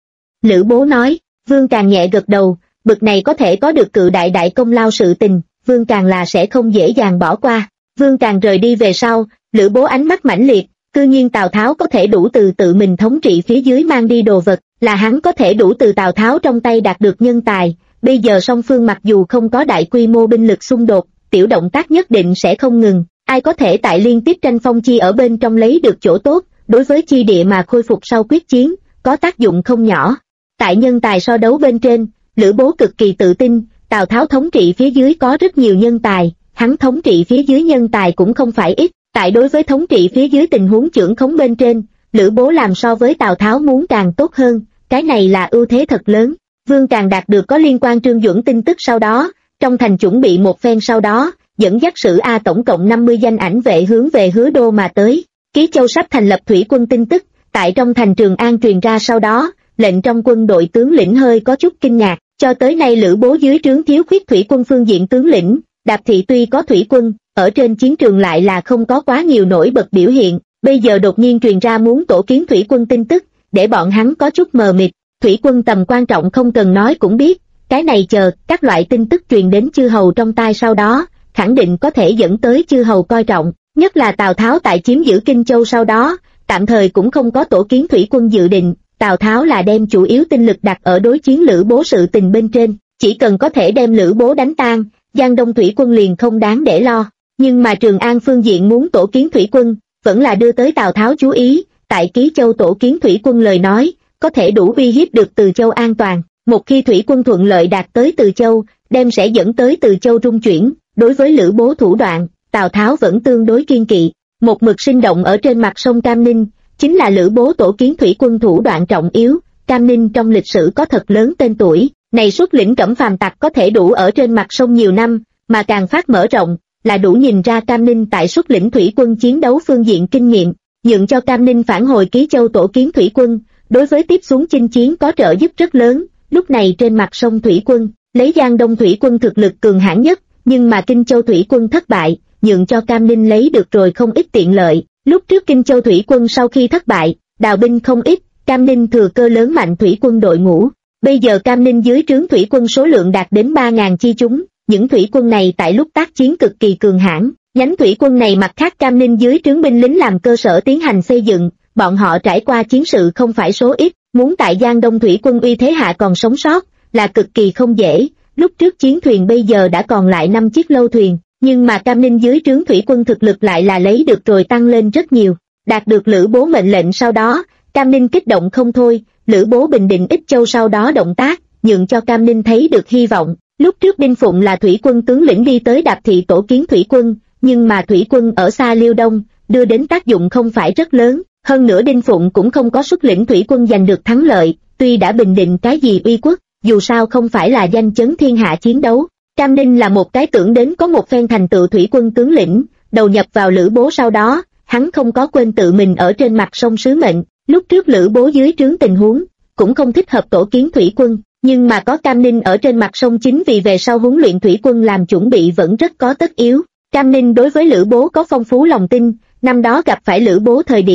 Lữ Bố nói, Vương Càng nhẹ gật đầu, bực này có thể có được cự đại công lao sự tình, Vương Càng là sẽ không dễ dàng bỏ qua. Vương Càng rời đi về sau, Lữ Bố ánh mắt mãnh liệt, cư nhiên Tào Tháo có thể đủ từ tự mình thống trị phía dưới mang đi đồ vật, là hắn có thể đủ từ Tào Tháo trong tay đạt được nhân tài, bây giờ song phương mặc dù không có đại quy mô binh lực xung đột, tiểu động tác nhất định sẽ không ngừng, ai có thể tại liên tiếp tranh phong chi ở bên trong lấy được chỗ tốt, đối với chi địa mà khôi phục sau quyết chiến, có tác dụng không nhỏ. Tại nhân tài so đấu bên trên, Lữ Bố cực kỳ tự tin, Tào Tháo thống trị phía dưới có rất nhiều nhân tài, hắn thống trị phía dưới nhân tài cũng không phải ít, tại đối với thống trị phía dưới tình huống chưởng khống bên trên, Lữ Bố làm so với Tào Tháo muốn càng tốt hơn, cái này là ưu thế thật lớn. Vương Càng đạt được có liên quan Trương Duẩn tin tức sau đó, trong thành chuẩn bị một phen sau đó, dẫn dắt Sử A tổng cộng 50 danh ảnh vệ hướng về Hứa Đô mà tới. Ký Châu sắp thành lập thủy quân tin tức, tại trong thành Trường An truyền ra sau đó, lệnh trong quân đội tướng lĩnh hơi có chút kinh ngạc, cho tới nay Lữ Bố dưới trướng thiếu khuyết thủy quân phương diện tướng lĩnh, Đạp Thị tuy có thủy quân, ở trên chiến trường lại là không có quá nhiều nổi bật biểu hiện, bây giờ đột nhiên truyền ra muốn tổ kiến thủy quân tin tức, để bọn hắn có chút mờ mịt. Thủy quân tầm quan trọng không cần nói cũng biết, cái này chờ các loại tin tức truyền đến chư hầu trong tai sau đó, khẳng định có thể dẫn tới chư hầu coi trọng, nhất là Tào Tháo tại chiếm giữ Kinh Châu sau đó, tạm thời cũng không có tổ kiến thủy quân dự định, Tào Tháo là đem chủ yếu tinh lực đặt ở đối chiến Lữ Bố sự tình bên trên, chỉ cần có thể đem Lữ Bố đánh tan, Giang Đông thủy quân liền không đáng để lo, nhưng mà Trường An phương diện muốn tổ kiến thủy quân, vẫn là đưa tới Tào Tháo chú ý, tại Ký Châu tổ kiến thủy quân lời nói, có thể đủ uy hiếp được Từ Châu an toàn, một khi thủy quân thuận lợi đạt tới Từ Châu, đem sẽ dẫn tới Từ Châu rung chuyển, đối với Lữ Bố thủ đoạn, Tào Tháo vẫn tương đối kiên kỵ, một mực sinh động ở trên mặt sông Cam Ninh, chính là Lữ Bố tổ kiến thủy quân thủ đoạn trọng yếu, Cam Ninh trong lịch sử có thật lớn tên tuổi, này xuất lĩnh Cẩm Phàm tặc có thể đủ ở trên mặt sông nhiều năm, mà càng phát mở rộng, là đủ nhìn ra Cam Ninh tại xuất lĩnh thủy quân chiến đấu phương diện kinh nghiệm, nhượng cho Cam Ninh phản hồi Ký Châu tổ kiến thủy quân, đối với tiếp xuống chinh chiến có trợ giúp rất lớn. Lúc này trên mặt sông thủy quân, lấy Giang Đông thủy quân thực lực cường hãn nhất, nhưng mà Kinh Châu thủy quân thất bại, nhượng cho Cam Ninh lấy được rồi không ít tiện lợi. Lúc trước Kinh Châu thủy quân sau khi thất bại, đào binh không ít, Cam Ninh thừa cơ lớn mạnh thủy quân đội ngũ. Bây giờ Cam Ninh dưới trướng thủy quân số lượng đạt đến 3.000 chi chúng, những thủy quân này tại lúc tác chiến cực kỳ cường hãn. Nhánh thủy quân này mặt khác Cam Ninh dưới trướng binh lính làm cơ sở tiến hành xây dựng, bọn họ trải qua chiến sự không phải số ít, muốn tại Giang Đông thủy quân uy thế hạ còn sống sót, là cực kỳ không dễ. Lúc trước chiến thuyền bây giờ đã còn lại 5 chiếc lâu thuyền, nhưng mà Cam Ninh dưới trướng thủy quân thực lực lại là lấy được rồi tăng lên rất nhiều. Đạt được Lữ Bố mệnh lệnh sau đó, Cam Ninh kích động không thôi, Lữ Bố bình định Ích Châu sau đó động tác, nhượng cho Cam Ninh thấy được hy vọng. Lúc trước Đinh Phụng là thủy quân tướng lĩnh đi tới Đạp Thị tổ kiến thủy quân, nhưng mà thủy quân ở xa Liêu Đông, đưa đến tác dụng không phải rất lớn, hơn nữa Đinh Phụng cũng không có xuất lĩnh thủy quân giành được thắng lợi, tuy đã bình định cái gì uy quốc, dù sao không phải là danh chấn thiên hạ chiến đấu. Cam Ninh là một cái tưởng đến có một phen thành tựu thủy quân tướng lĩnh, đầu nhập vào Lữ Bố sau đó, hắn không có quên tự mình ở trên mặt sông sứ mệnh, lúc trước Lữ Bố dưới trướng tình huống, cũng không thích hợp tổ kiến thủy quân, nhưng mà có Cam Ninh ở trên mặt sông chính vì về sau huấn luyện thủy quân làm chuẩn bị vẫn rất có tất yếu. Cam Ninh đối với Lữ Bố có phong phú lòng tin, năm đó gặp phải Lữ Bố thời điểm,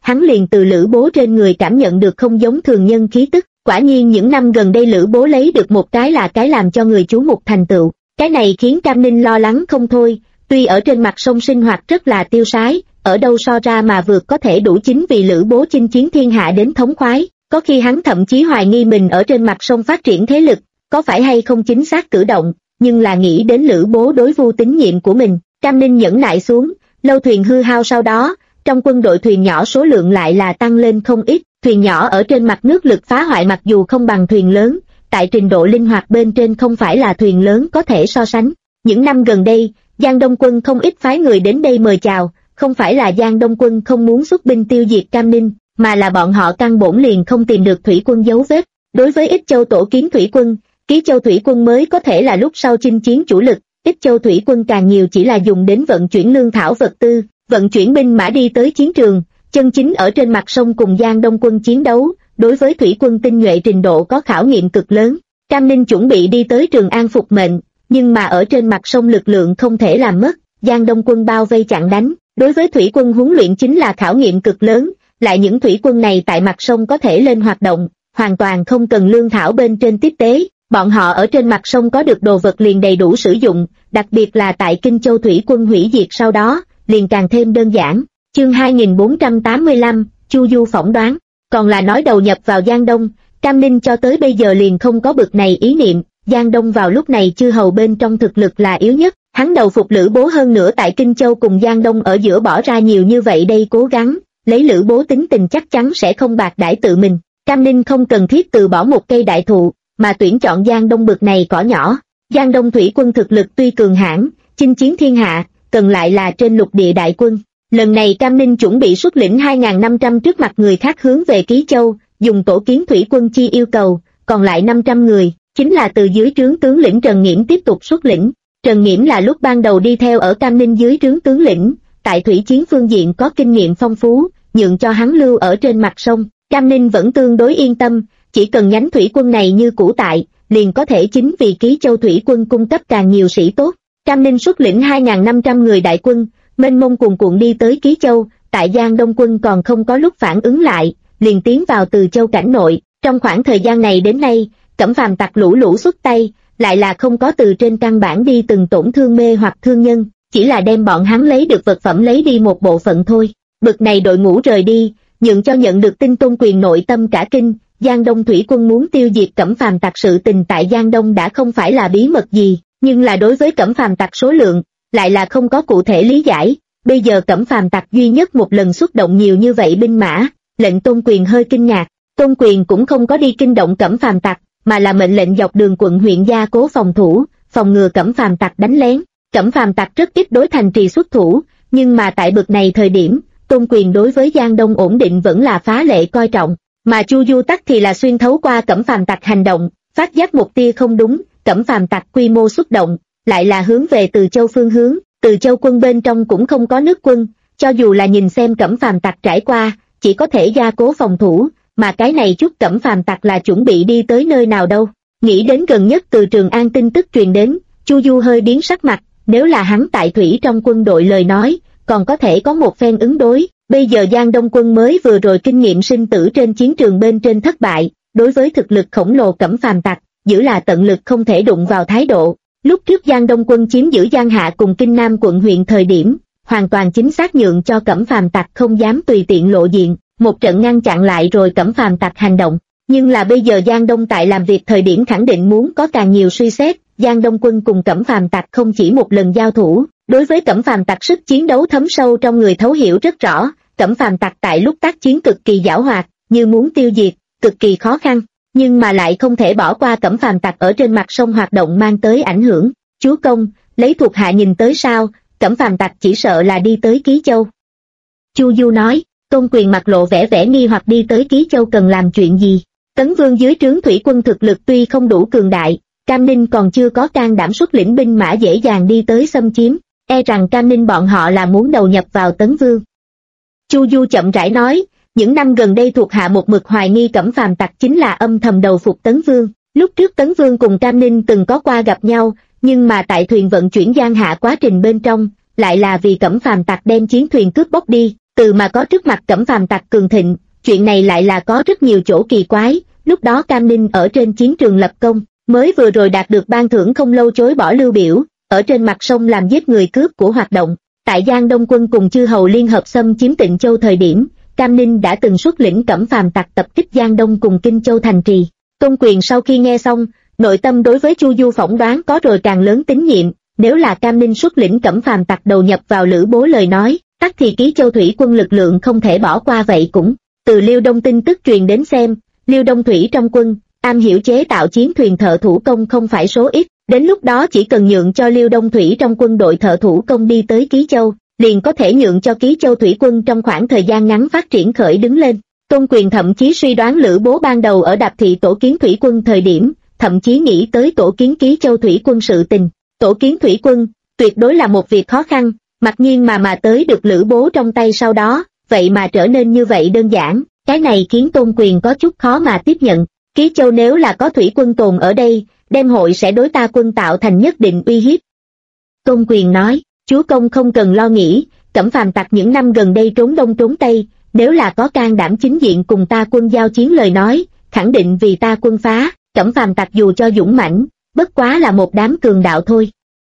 hắn liền từ Lữ Bố trên người cảm nhận được không giống thường nhân khí tức. Quả nhiên những năm gần đây Lữ Bố lấy được một cái là cái làm cho người chú mục thành tựu. Cái này khiến Cam Ninh lo lắng không thôi, tuy ở trên mặt sông sinh hoạt rất là tiêu sái, ở đâu so ra mà vượt có thể đủ chính vì Lữ Bố chinh chiến thiên hạ đến thống khoái, có khi hắn thậm chí hoài nghi mình ở trên mặt sông phát triển thế lực, có phải hay không chính xác cử động, nhưng là nghĩ đến Lữ Bố đối Vu tín nhiệm của mình, Cam Ninh nhẫn nại xuống, lâu thuyền hư hao sau đó, trong quân đội thuyền nhỏ số lượng lại là tăng lên không ít, thuyền nhỏ ở trên mặt nước lực phá hoại mặc dù không bằng thuyền lớn, tại trình độ linh hoạt bên trên không phải là thuyền lớn có thể so sánh. Những năm gần đây, Giang Đông Quân không ít phái người đến đây mời chào, không phải là Giang Đông Quân không muốn xuất binh tiêu diệt Cam Ninh, mà là bọn họ căn bổn liền không tìm được thủy quân dấu vết. Đối với Ích Châu tổ kiến thủy quân, Ký Châu thủy quân mới có thể là lúc sau chinh chiến chủ lực, Ích Châu thủy quân càng nhiều chỉ là dùng đến vận chuyển lương thảo vật tư, vận chuyển binh mã đi tới chiến trường, chân chính ở trên mặt sông cùng Giang Đông Quân chiến đấu, đối với thủy quân tinh nhuệ trình độ có khảo nghiệm cực lớn. Cam Ninh chuẩn bị đi tới Trường An phục mệnh, nhưng mà ở trên mặt sông lực lượng không thể làm mất, Giang Đông Quân bao vây chặn đánh, đối với thủy quân huấn luyện chính là khảo nghiệm cực lớn, lại những thủy quân này tại mặt sông có thể lên hoạt động, hoàn toàn không cần lương thảo bên trên tiếp tế, bọn họ ở trên mặt sông có được đồ vật liền đầy đủ sử dụng, đặc biệt là tại Kinh Châu thủy quân hủy diệt sau đó, liền càng thêm đơn giản. Chương 2485, Chu Du phỏng đoán, còn là nói đầu nhập vào Giang Đông, Cam Ninh cho tới bây giờ liền không có bực này ý niệm, Giang Đông vào lúc này chư hầu bên trong thực lực là yếu nhất, hắn đầu phục Lữ Bố hơn nữa tại Kinh Châu cùng Giang Đông ở giữa bỏ ra nhiều như vậy đây cố gắng, lấy Lữ Bố tính tình chắc chắn sẽ không bạc đãi tự mình, Cam Ninh không cần thiết từ bỏ một cây đại thụ, mà tuyển chọn Giang Đông bực này cỏ nhỏ. Giang Đông thủy quân thực lực tuy cường hãn, chinh chiến thiên hạ, cần lại là trên lục địa đại quân. Lần này Cam Ninh chuẩn bị xuất lĩnh 2.500 trước mặt người khác hướng về Ký Châu, dùng tổ kiến thủy quân chi yêu cầu, còn lại 500 người, chính là từ dưới trướng tướng lĩnh Trần Nghiễm tiếp tục xuất lĩnh. Trần Nghiễm là lúc ban đầu đi theo ở Cam Ninh dưới trướng tướng lĩnh, tại thủy chiến phương diện có kinh nghiệm phong phú, nhượng cho hắn lưu ở trên mặt sông. Cam Ninh vẫn tương đối yên tâm, chỉ cần nhánh thủy quân này như cũ tại, liền có thể chính vì Ký Châu thủy quân cung cấp càng nhiều sĩ tốt. Cam Ninh xuất lĩnh 2.500 người đại quân, mênh mông cuồn cuộn đi tới Ký Châu, tại Giang Đông quân còn không có lúc phản ứng lại, liền tiến vào Từ Châu cảnh nội. Trong khoảng thời gian này đến nay, Cẩm Phàm tặc lũ lũ xuất tay, lại là không có từ trên căn bản đi từng tổn thương mê hoặc thương nhân, chỉ là đem bọn hắn lấy được vật phẩm lấy đi một bộ phận thôi. Bực này đội ngũ rời đi, nhượng cho nhận được tin Tôn Quyền nội tâm cả kinh, Giang Đông thủy quân muốn tiêu diệt Cẩm Phàm tặc sự tình tại Giang Đông đã không phải là bí mật gì, nhưng là đối với Cẩm Phàm tặc số lượng, lại là không có cụ thể lý giải. Bây giờ Cẩm Phàm tặc duy nhất một lần xuất động nhiều như vậy binh mã, lệnh Tôn Quyền hơi kinh ngạc. Tôn Quyền cũng không có đi kinh động Cẩm Phàm tặc, mà là mệnh lệnh dọc đường quận huyện gia cố phòng thủ, phòng ngừa Cẩm Phàm tặc đánh lén. Cẩm Phàm tặc rất ít đối thành trì xuất thủ, nhưng mà tại bực này thời điểm, Tôn Quyền đối với Giang Đông ổn định vẫn là phá lệ coi trọng, mà Chu Du tắc thì là xuyên thấu qua Cẩm Phàm tặc hành động, phát giác một tia không đúng. Cẩm Phàm tặc quy mô xuất động, lại là hướng về Từ Châu phương hướng, Từ Châu quân bên trong cũng không có nước quân, cho dù là nhìn xem Cẩm Phàm tặc trải qua, chỉ có thể gia cố phòng thủ, mà cái này chút Cẩm Phàm tặc là chuẩn bị đi tới nơi nào đâu. Nghĩ đến gần nhất từ Trường An tin tức truyền đến, Chu Du hơi biến sắc mặt, nếu là hắn tại thủy trong quân đội lời nói, còn có thể có một phen ứng đối, bây giờ Giang Đông quân mới vừa rồi kinh nghiệm sinh tử trên chiến trường bên trên thất bại, đối với thực lực khổng lồ Cẩm Phàm tặc, giữ là tận lực không thể đụng vào thái độ. Lúc trước Giang Đông quân chiếm giữ Giang Hạ cùng Kinh Nam quận huyện thời điểm, hoàn toàn chính xác nhượng cho Cẩm Phàm tặc không dám tùy tiện lộ diện, một trận ngăn chặn lại rồi Cẩm Phàm tặc hành động. Nhưng là bây giờ Giang Đông tại làm việc thời điểm khẳng định muốn có càng nhiều suy xét, Giang Đông quân cùng Cẩm Phàm tặc không chỉ một lần giao thủ, đối với Cẩm Phàm tặc sức chiến đấu thấm sâu trong người thấu hiểu rất rõ, Cẩm Phàm tặc tại lúc tác chiến cực kỳ giảo hoạt, như muốn tiêu diệt, cực kỳ khó khăn. Nhưng mà lại không thể bỏ qua Cẩm Phàm tặc ở trên mặt sông hoạt động mang tới ảnh hưởng. Chúa công, lấy thuộc hạ nhìn tới sao, Cẩm Phàm tặc chỉ sợ là đi tới Ký Châu. Chu Du nói, Tôn Quyền mặt lộ vẻ nghi hoặc đi tới Ký Châu cần làm chuyện gì. Tấn Vương dưới trướng thủy quân thực lực tuy không đủ cường đại, Cam Ninh còn chưa có can đảm xuất lĩnh binh mã dễ dàng đi tới xâm chiếm, e rằng Cam Ninh bọn họ là muốn đầu nhập vào Tấn Vương. Chu Du chậm rãi nói, những năm gần đây thuộc hạ một mực hoài nghi Cẩm Phàm tặc chính là âm thầm đầu phục Tấn Vương. Lúc trước Tấn Vương cùng Cam Ninh từng có qua gặp nhau, nhưng mà tại thuyền vận chuyển Giang Hạ quá trình bên trong, lại là vì Cẩm Phàm tặc đem chiến thuyền cướp bóc đi, từ mà có trước mặt Cẩm Phàm tặc cường thịnh, chuyện này lại là có rất nhiều chỗ kỳ quái. Lúc đó Cam Ninh ở trên chiến trường lập công, mới vừa rồi đạt được ban thưởng không lâu chối bỏ Lưu Biểu, ở trên mặt sông làm giết người cướp của hoạt động. Tại Giang Đông quân cùng chư hầu liên hợp xâm chiếm Tịnh Châu thời điểm, Cam Ninh đã từng xuất lĩnh Cẩm Phàm tặc tập kích Giang Đông cùng Kinh Châu thành trì. Tôn Quyền sau khi nghe xong, nội tâm đối với Chu Du phỏng đoán có rồi càng lớn tín nhiệm, nếu là Cam Ninh xuất lĩnh Cẩm Phàm tặc đầu nhập vào Lữ Bố lời nói, tắc thì Ký Châu thủy quân lực lượng không thể bỏ qua vậy cũng. Từ Liêu Đông tin tức truyền đến xem, Liêu Đông thủy trong quân, am hiểu chế tạo chiến thuyền thợ thủ công không phải số ít, đến lúc đó chỉ cần nhượng cho Liêu Đông thủy trong quân đội thợ thủ công đi tới Ký Châu, liền có thể nhượng cho Ký Châu thủy quân trong khoảng thời gian ngắn phát triển khởi đứng lên. Tôn Quyền thậm chí suy đoán Lữ Bố ban đầu ở Đạp Thị tổ kiến thủy quân thời điểm, thậm chí nghĩ tới tổ kiến Ký Châu thủy quân sự tình. Tổ kiến thủy quân, tuyệt đối là một việc khó khăn, mặc nhiên mà tới được Lữ Bố trong tay sau đó, vậy mà trở nên như vậy đơn giản, cái này khiến Tôn Quyền có chút khó mà tiếp nhận. Ký Châu nếu là có thủy quân tồn ở đây, đem hội sẽ đối ta quân tạo thành nhất định uy hiếp. Tôn Quyền nói, chúa công không cần lo nghĩ, Cẩm Phàm tặc những năm gần đây trốn đông trốn tây, nếu là có can đảm chính diện cùng ta quân giao chiến lời nói, khẳng định vì ta quân phá. Cẩm Phàm tặc dù cho dũng mãnh, bất quá là một đám cường đạo thôi.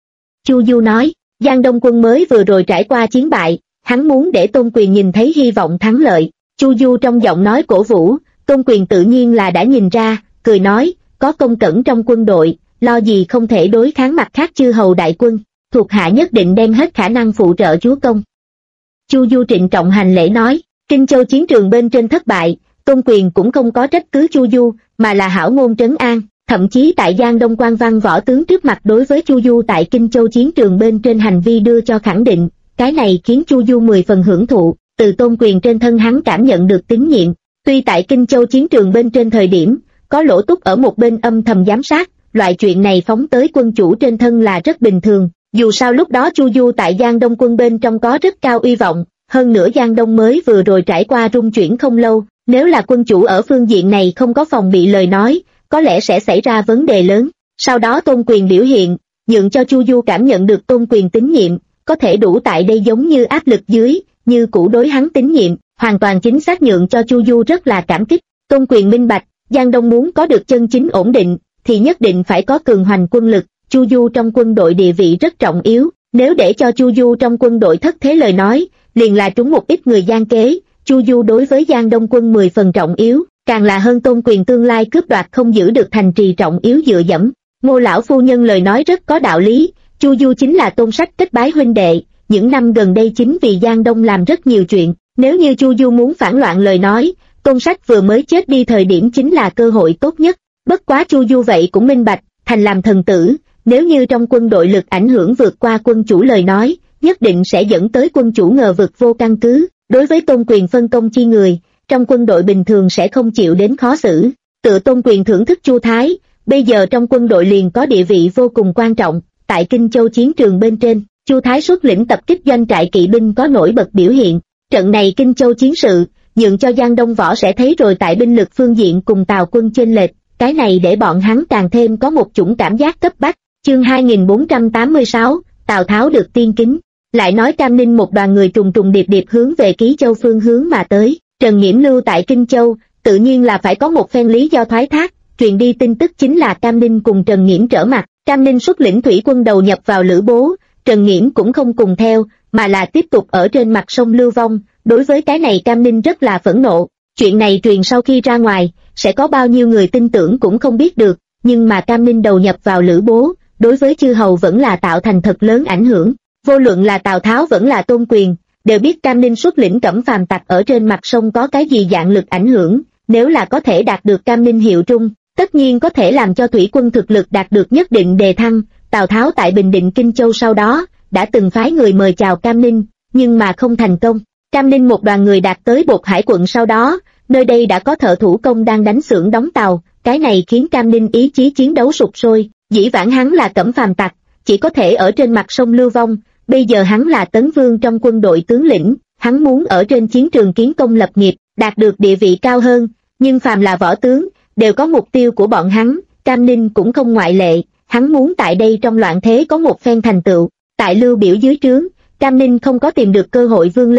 Chu Du nói, Giang Đông quân mới vừa rồi trải qua chiến bại, hắn muốn để Tôn Quyền nhìn thấy hy vọng thắng lợi. Chu Du trong giọng nói cổ vũ, Tôn Quyền tự nhiên là đã nhìn ra, cười nói, có công cẩn trong quân đội, lo gì không thể đối kháng mặt khác chư hầu đại quân, thuộc hạ nhất định đem hết khả năng phụ trợ chúa công. Chu Du trịnh trọng hành lễ nói, Kinh Châu chiến trường bên trên thất bại, Tôn Quyền cũng không có trách cứ Chu Du, mà là hảo ngôn trấn an, thậm chí tại Giang Đông quan văn võ tướng trước mặt đối với Chu Du tại Kinh Châu chiến trường bên trên hành vi đưa cho khẳng định, cái này khiến Chu Du 10 phần hưởng thụ, từ Tôn Quyền trên thân hắn cảm nhận được tín nhiệm. Tuy tại Kinh Châu chiến trường bên trên thời điểm, có Lỗ Túc ở một bên âm thầm giám sát, loại chuyện này phóng tới quân chủ trên thân là rất bình thường, dù sao lúc đó Chu Du tại Giang Đông quân bên trong có rất cao uy vọng, hơn nữa Giang Đông mới vừa rồi trải qua rung chuyển không lâu, nếu là quân chủ ở phương diện này không có phòng bị lời nói, có lẽ sẽ xảy ra vấn đề lớn. Sau đó Tôn Quyền biểu hiện, nhượng cho Chu Du cảm nhận được Tôn Quyền tín nhiệm, có thể đủ tại đây giống như áp lực dưới, như cũ đối hắn tín nhiệm, hoàn toàn chính xác nhượng cho Chu Du rất là cảm kích. Tôn Quyền minh bạch, Giang Đông muốn có được chân chính ổn định, thì nhất định phải có cường hoành quân lực, Chu Du trong quân đội địa vị rất trọng yếu, nếu để cho Chu Du trong quân đội thất thế lời nói, liền là trúng một ít người gian kế, Chu Du đối với Giang Đông quân 10 phần trọng yếu, càng là hơn Tôn Quyền tương lai cướp đoạt không giữ được thành trì trọng yếu dựa dẫm. Ngô lão phu nhân lời nói rất có đạo lý, Chu Du chính là Tôn Sách kết bái huynh đệ, những năm gần đây chính vì Giang Đông làm rất nhiều chuyện, nếu như Chu Du muốn phản loạn lời nói, Tôn Sách vừa mới chết đi thời điểm chính là cơ hội tốt nhất. Bất quá Chu Du vậy cũng minh bạch, thành làm thần tử, nếu như trong quân đội lực ảnh hưởng vượt qua quân chủ lời nói, nhất định sẽ dẫn tới quân chủ ngờ vực vô căn cứ. Đối với Tôn Quyền phân công chi người, trong quân đội bình thường sẽ không chịu đến khó xử. Tựa Tôn Quyền thưởng thức Chu Thái, bây giờ trong quân đội liền có địa vị vô cùng quan trọng. Tại Kinh Châu chiến trường bên trên, Chu Thái xuất lĩnh tập kích doanh trại kỵ binh có nổi bật biểu hiện. Trận này Kinh Châu chiến sự, nhượng cho Giang Đông võ sẽ thấy rồi tại binh lực phương diện cùng Tào quân chênh lệch, cái này để bọn hắn càng thêm có một chủng cảm giác cấp bách. Chương 2486, Tào Tháo được tiên kính. Lại nói Cam Ninh một đoàn người trùng trùng điệp điệp hướng về Ký Châu phương hướng mà tới, Trần Nghiễm lưu tại Kinh Châu, tự nhiên là phải có một phen lý do thoái thác, truyền đi tin tức chính là Cam Ninh cùng Trần Nghiễm trở mặt, Cam Ninh xuất lĩnh thủy quân đầu nhập vào Lữ Bố, Trần Nghiễm cũng không cùng theo, mà là tiếp tục ở trên mặt sông lưu vong, đối với cái này Cam Ninh rất là phẫn nộ, chuyện này truyền sau khi ra ngoài, sẽ có bao nhiêu người tin tưởng cũng không biết được, nhưng mà Cam Ninh đầu nhập vào Lữ Bố, đối với chư hầu vẫn là tạo thành thật lớn ảnh hưởng. Vô luận là Tào Tháo vẫn là Tôn Quyền, đều biết Cam Ninh xuất lĩnh Cẩm Phàm tặc ở trên mặt sông có cái gì dạng lực ảnh hưởng, nếu là có thể đạt được Cam Ninh hiệu trung, tất nhiên có thể làm cho thủy quân thực lực đạt được nhất định đề thăng. Tào Tháo tại Bình Định Kinh Châu sau đó, đã từng phái người mời chào Cam Ninh, nhưng mà không thành công. Cam Ninh một đoàn người đạt tới Bột Hải quận sau đó, nơi đây đã có thợ thủ công đang đánh xưởng đóng tàu, cái này khiến Cam Ninh ý chí chiến đấu sụp sôi, dĩ vãng hắn là Cẩm Phàm tặc, chỉ có thể ở trên mặt sông lưu vong. Bây giờ hắn là Tấn Vương trong quân đội tướng lĩnh, hắn muốn ở trên chiến trường kiến công lập nghiệp, đạt được địa vị cao hơn, nhưng phàm là võ tướng, đều có mục tiêu của bọn hắn, Cam Ninh cũng không ngoại lệ, hắn muốn tại đây trong loạn thế có một phen thành tựu. Tại Lưu Biểu dưới trướng, Cam Ninh không có tìm được cơ hội vươn lên,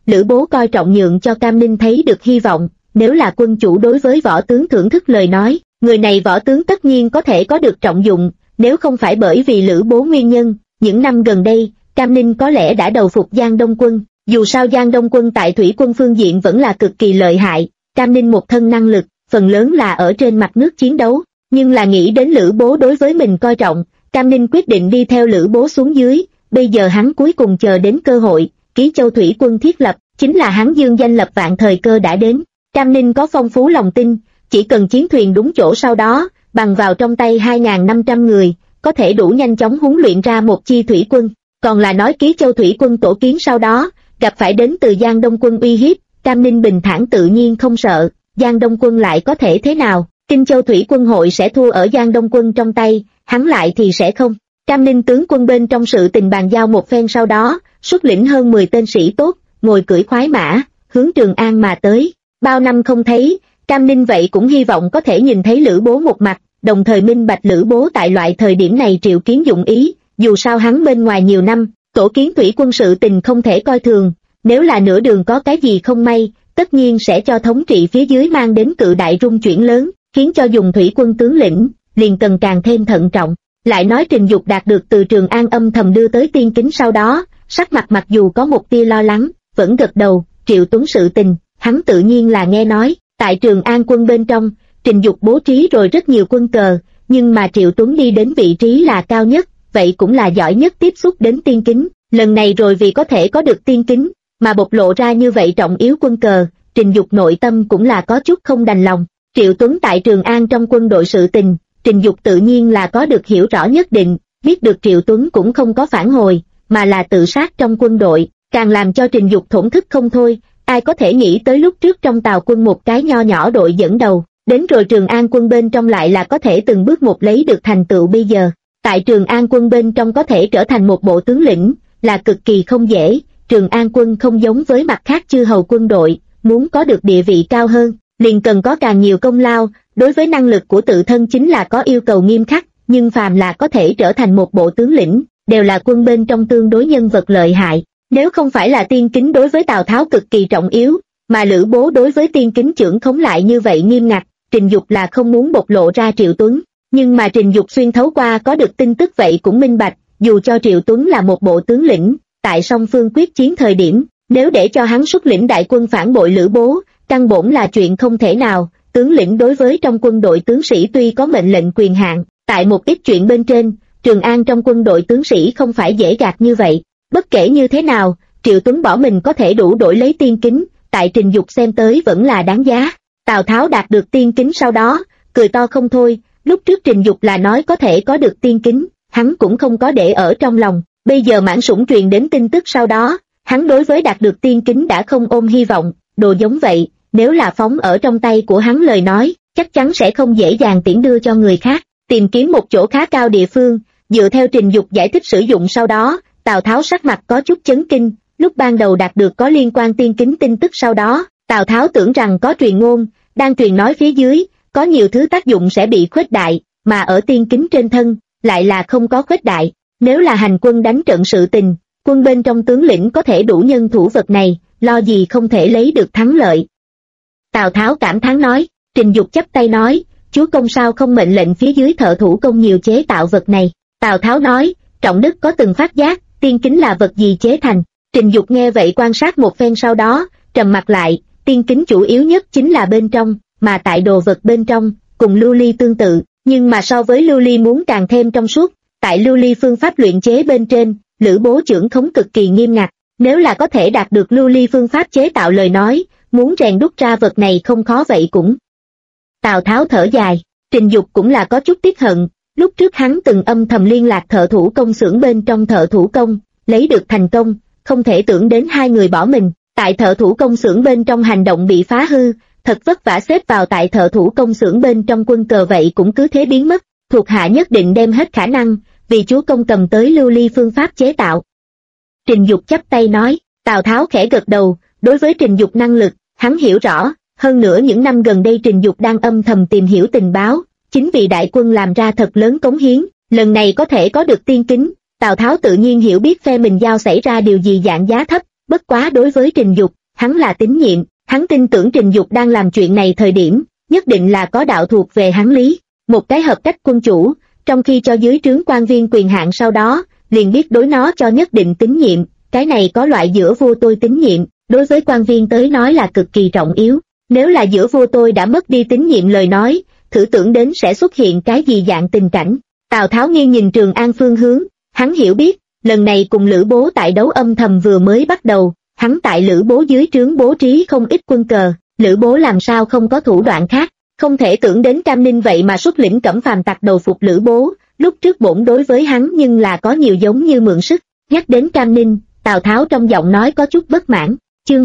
Lữ Bố coi trọng nhượng cho Cam Ninh thấy được hy vọng, nếu là quân chủ đối với võ tướng thưởng thức lời nói, người này võ tướng tất nhiên có thể có được trọng dụng, nếu không phải bởi vì Lữ Bố nguyên nhân, những năm gần đây, Cam Ninh có lẽ đã đầu phục Giang Đông Quân, dù sao Giang Đông Quân tại thủy quân phương diện vẫn là cực kỳ lợi hại, Cam Ninh một thân năng lực, phần lớn là ở trên mặt nước chiến đấu, nhưng là nghĩ đến Lữ Bố đối với mình coi trọng, Cam Ninh quyết định đi theo Lữ Bố xuống dưới, bây giờ hắn cuối cùng chờ đến cơ hội, Ký Châu thủy quân thiết lập, chính là hắn dương danh lập vạn thời cơ đã đến. Cam Ninh có phong phú lòng tin, chỉ cần chiến thuyền đúng chỗ sau đó, bằng vào trong tay 2.500 người, có thể đủ nhanh chóng huấn luyện ra một chi thủy quân. Còn là nói Ký Châu thủy quân tổ kiến sau đó, gặp phải đến từ Giang Đông quân uy hiếp, Cam Ninh bình thản tự nhiên không sợ, Giang Đông quân lại có thể thế nào, Kinh Châu thủy quân hội sẽ thua ở Giang Đông quân trong tay, hắn lại thì sẽ không. Cam Ninh tướng quân bên trong sự tình bàn giao một phen sau đó, xuất lĩnh hơn 10 tên sĩ tốt, ngồi cưỡi khoái mã, hướng Trường An mà tới. Bao năm không thấy, Cam Ninh vậy cũng hy vọng có thể nhìn thấy Lữ Bố một mặt, đồng thời minh bạch Lữ Bố tại loại thời điểm này triệu kiến dụng ý, dù sao hắn bên ngoài nhiều năm, tổ kiến thủy quân sự tình không thể coi thường, nếu là nửa đường có cái gì không may, tất nhiên sẽ cho thống trị phía dưới mang đến cự đại rung chuyển lớn, khiến cho dùng thủy quân tướng lĩnh, liền cần càng thêm thận trọng. Lại nói Trình Dục đạt được từ Trường An âm thầm đưa tới tiên kính sau đó, sắc mặt mặc dù có một tia lo lắng, vẫn gật đầu, Triệu Tuấn sự tình, hắn tự nhiên là nghe nói, tại Trường An quân bên trong, Trình Dục bố trí rồi rất nhiều quân cờ, nhưng mà Triệu Tuấn đi đến vị trí là cao nhất, vậy cũng là giỏi nhất tiếp xúc đến tiên kính, lần này rồi vì có thể có được tiên kính, mà bộc lộ ra như vậy trọng yếu quân cờ, Trình Dục nội tâm cũng là có chút không đành lòng. Triệu Tuấn tại Trường An trong quân đội sự tình, Trình Dục tự nhiên là có được hiểu rõ nhất định, biết được Triệu Tuấn cũng không có phản hồi, mà là tự sát trong quân đội, càng làm cho Trình Dục thổn thức không thôi, ai có thể nghĩ tới lúc trước trong Tào quân một cái nho nhỏ đội dẫn đầu, đến rồi Trường An quân bên trong lại là có thể từng bước một lấy được thành tựu bây giờ. Tại Trường An quân bên trong có thể trở thành một bộ tướng lĩnh, là cực kỳ không dễ, Trường An quân không giống với mặt khác chư hầu quân đội, muốn có được địa vị cao hơn, liền cần có càng nhiều công lao, đối với năng lực của tự thân chính là có yêu cầu nghiêm khắc, nhưng phàm là có thể trở thành một bộ tướng lĩnh, đều là quân bên trong tương đối nhân vật lợi hại. Nếu không phải là tiên kính đối với Tào Tháo cực kỳ trọng yếu, mà Lữ Bố đối với tiên kính chưởng khống lại như vậy nghiêm ngặt, Trình Dục là không muốn bộc lộ ra Triệu Tuấn. Nhưng mà Trình Dục xuyên thấu qua có được tin tức vậy cũng minh bạch, dù cho Triệu Tuấn là một bộ tướng lĩnh, tại song phương quyết chiến thời điểm, nếu để cho hắn xuất lĩnh đại quân phản bội Lữ Bố, căn bổn là chuyện không thể nào. Tướng lĩnh đối với trong quân đội tướng sĩ tuy có mệnh lệnh quyền hạn, tại một ít chuyện bên trên, Trường An trong quân đội tướng sĩ không phải dễ gạt như vậy. Bất kể như thế nào, Triệu Tuấn bỏ mình có thể đủ đổi lấy tiên kính, tại Trình Dục xem tới vẫn là đáng giá. Tào Tháo đạt được tiên kính sau đó, cười to không thôi, lúc trước Trình Dục là nói có thể có được tiên kính, hắn cũng không có để ở trong lòng, bây giờ Mãn Sủng truyền đến tin tức sau đó, hắn đối với đạt được tiên kính đã không ôm hy vọng, đồ giống vậy, nếu là phóng ở trong tay của hắn lời nói, chắc chắn sẽ không dễ dàng tiễn đưa cho người khác, tìm kiếm một chỗ khá cao địa phương, dựa theo Trình Dục giải thích sử dụng sau đó, Tào Tháo sắc mặt có chút chấn kinh, lúc ban đầu đạt được có liên quan tiên kính tin tức sau đó, Tào Tháo tưởng rằng có truyền ngôn, đang truyền nói phía dưới, có nhiều thứ tác dụng sẽ bị khuếch đại, mà ở tiên kính trên thân, lại là không có khuếch đại, nếu là hành quân đánh trận sự tình, quân bên trong tướng lĩnh có thể đủ nhân thủ vật này, lo gì không thể lấy được thắng lợi. Tào Tháo cảm thán nói, Trình Dục chắp tay nói, chúa công sao không mệnh lệnh phía dưới thợ thủ công nhiều chế tạo vật này. Tào Tháo nói, Trọng Đức có từng phát giác, tiên kính là vật gì chế thành. Trình Dục nghe vậy quan sát một phen sau đó, trầm mặt lại, tiên kính chủ yếu nhất chính là bên trong, mà tại đồ vật bên trong, cùng lưu ly tương tự, nhưng mà so với lưu ly muốn càng thêm trong suốt, tại lưu ly phương pháp luyện chế bên trên, Lữ Bố chưởng khống cực kỳ nghiêm ngặt, nếu là có thể đạt được lưu ly phương pháp chế tạo lời nói, muốn rèn đúc ra vật này không khó vậy cũng. Tào Tháo thở dài, Trình Dục cũng là có chút tiếc hận, lúc trước hắn từng âm thầm liên lạc thợ thủ công xưởng bên trong thợ thủ công, lấy được thành công, không thể tưởng đến hai người bỏ mình, tại thợ thủ công xưởng bên trong hành động bị phá hư, thật vất vả xếp vào tại thợ thủ công xưởng bên trong quân cờ vậy cũng cứ thế biến mất, thuộc hạ nhất định đem hết khả năng, vì chúa công cầm tới lưu ly phương pháp chế tạo. Trình Dục chắp tay nói, Tào Tháo khẽ gật đầu, đối với Trình Dục năng lực, hắn hiểu rõ, hơn nữa những năm gần đây Trình Dục đang âm thầm tìm hiểu tình báo, chính vì đại quân làm ra thật lớn cống hiến, lần này có thể có được tiên kính, Tào Tháo tự nhiên hiểu biết phe mình giao xảy ra điều gì dạng giá thấp, bất quá đối với Trình Dục, hắn là tín nhiệm, hắn tin tưởng Trình Dục đang làm chuyện này thời điểm, nhất định là có đạo thuộc về hắn lý, một cái hợp cách quân chủ, trong khi cho dưới trướng quan viên quyền hạn sau đó, liền biết đối nó cho nhất định tín nhiệm, cái này có loại giữa vua tôi tín nhiệm, đối với quan viên tới nói là cực kỳ trọng yếu, nếu là giữa vua tôi đã mất đi tín nhiệm lời nói, thử tưởng đến sẽ xuất hiện cái gì dạng tình cảnh. Tào Tháo nghiêng nhìn Trường An phương hướng, hắn hiểu biết, lần này cùng Lữ Bố tại đấu âm thầm vừa mới bắt đầu, hắn tại Lữ Bố dưới trướng bố trí không ít quân cờ, Lữ Bố làm sao không có thủ đoạn khác, không thể tưởng đến Cam Ninh vậy mà xuất lĩnh Cẩm Phàm tặc đầu phục Lữ Bố, lúc trước bổn đối với hắn nhưng là có nhiều giống như mượn sức, nhắc đến Cam Ninh, Tào Tháo trong giọng nói có chút bất mãn, chương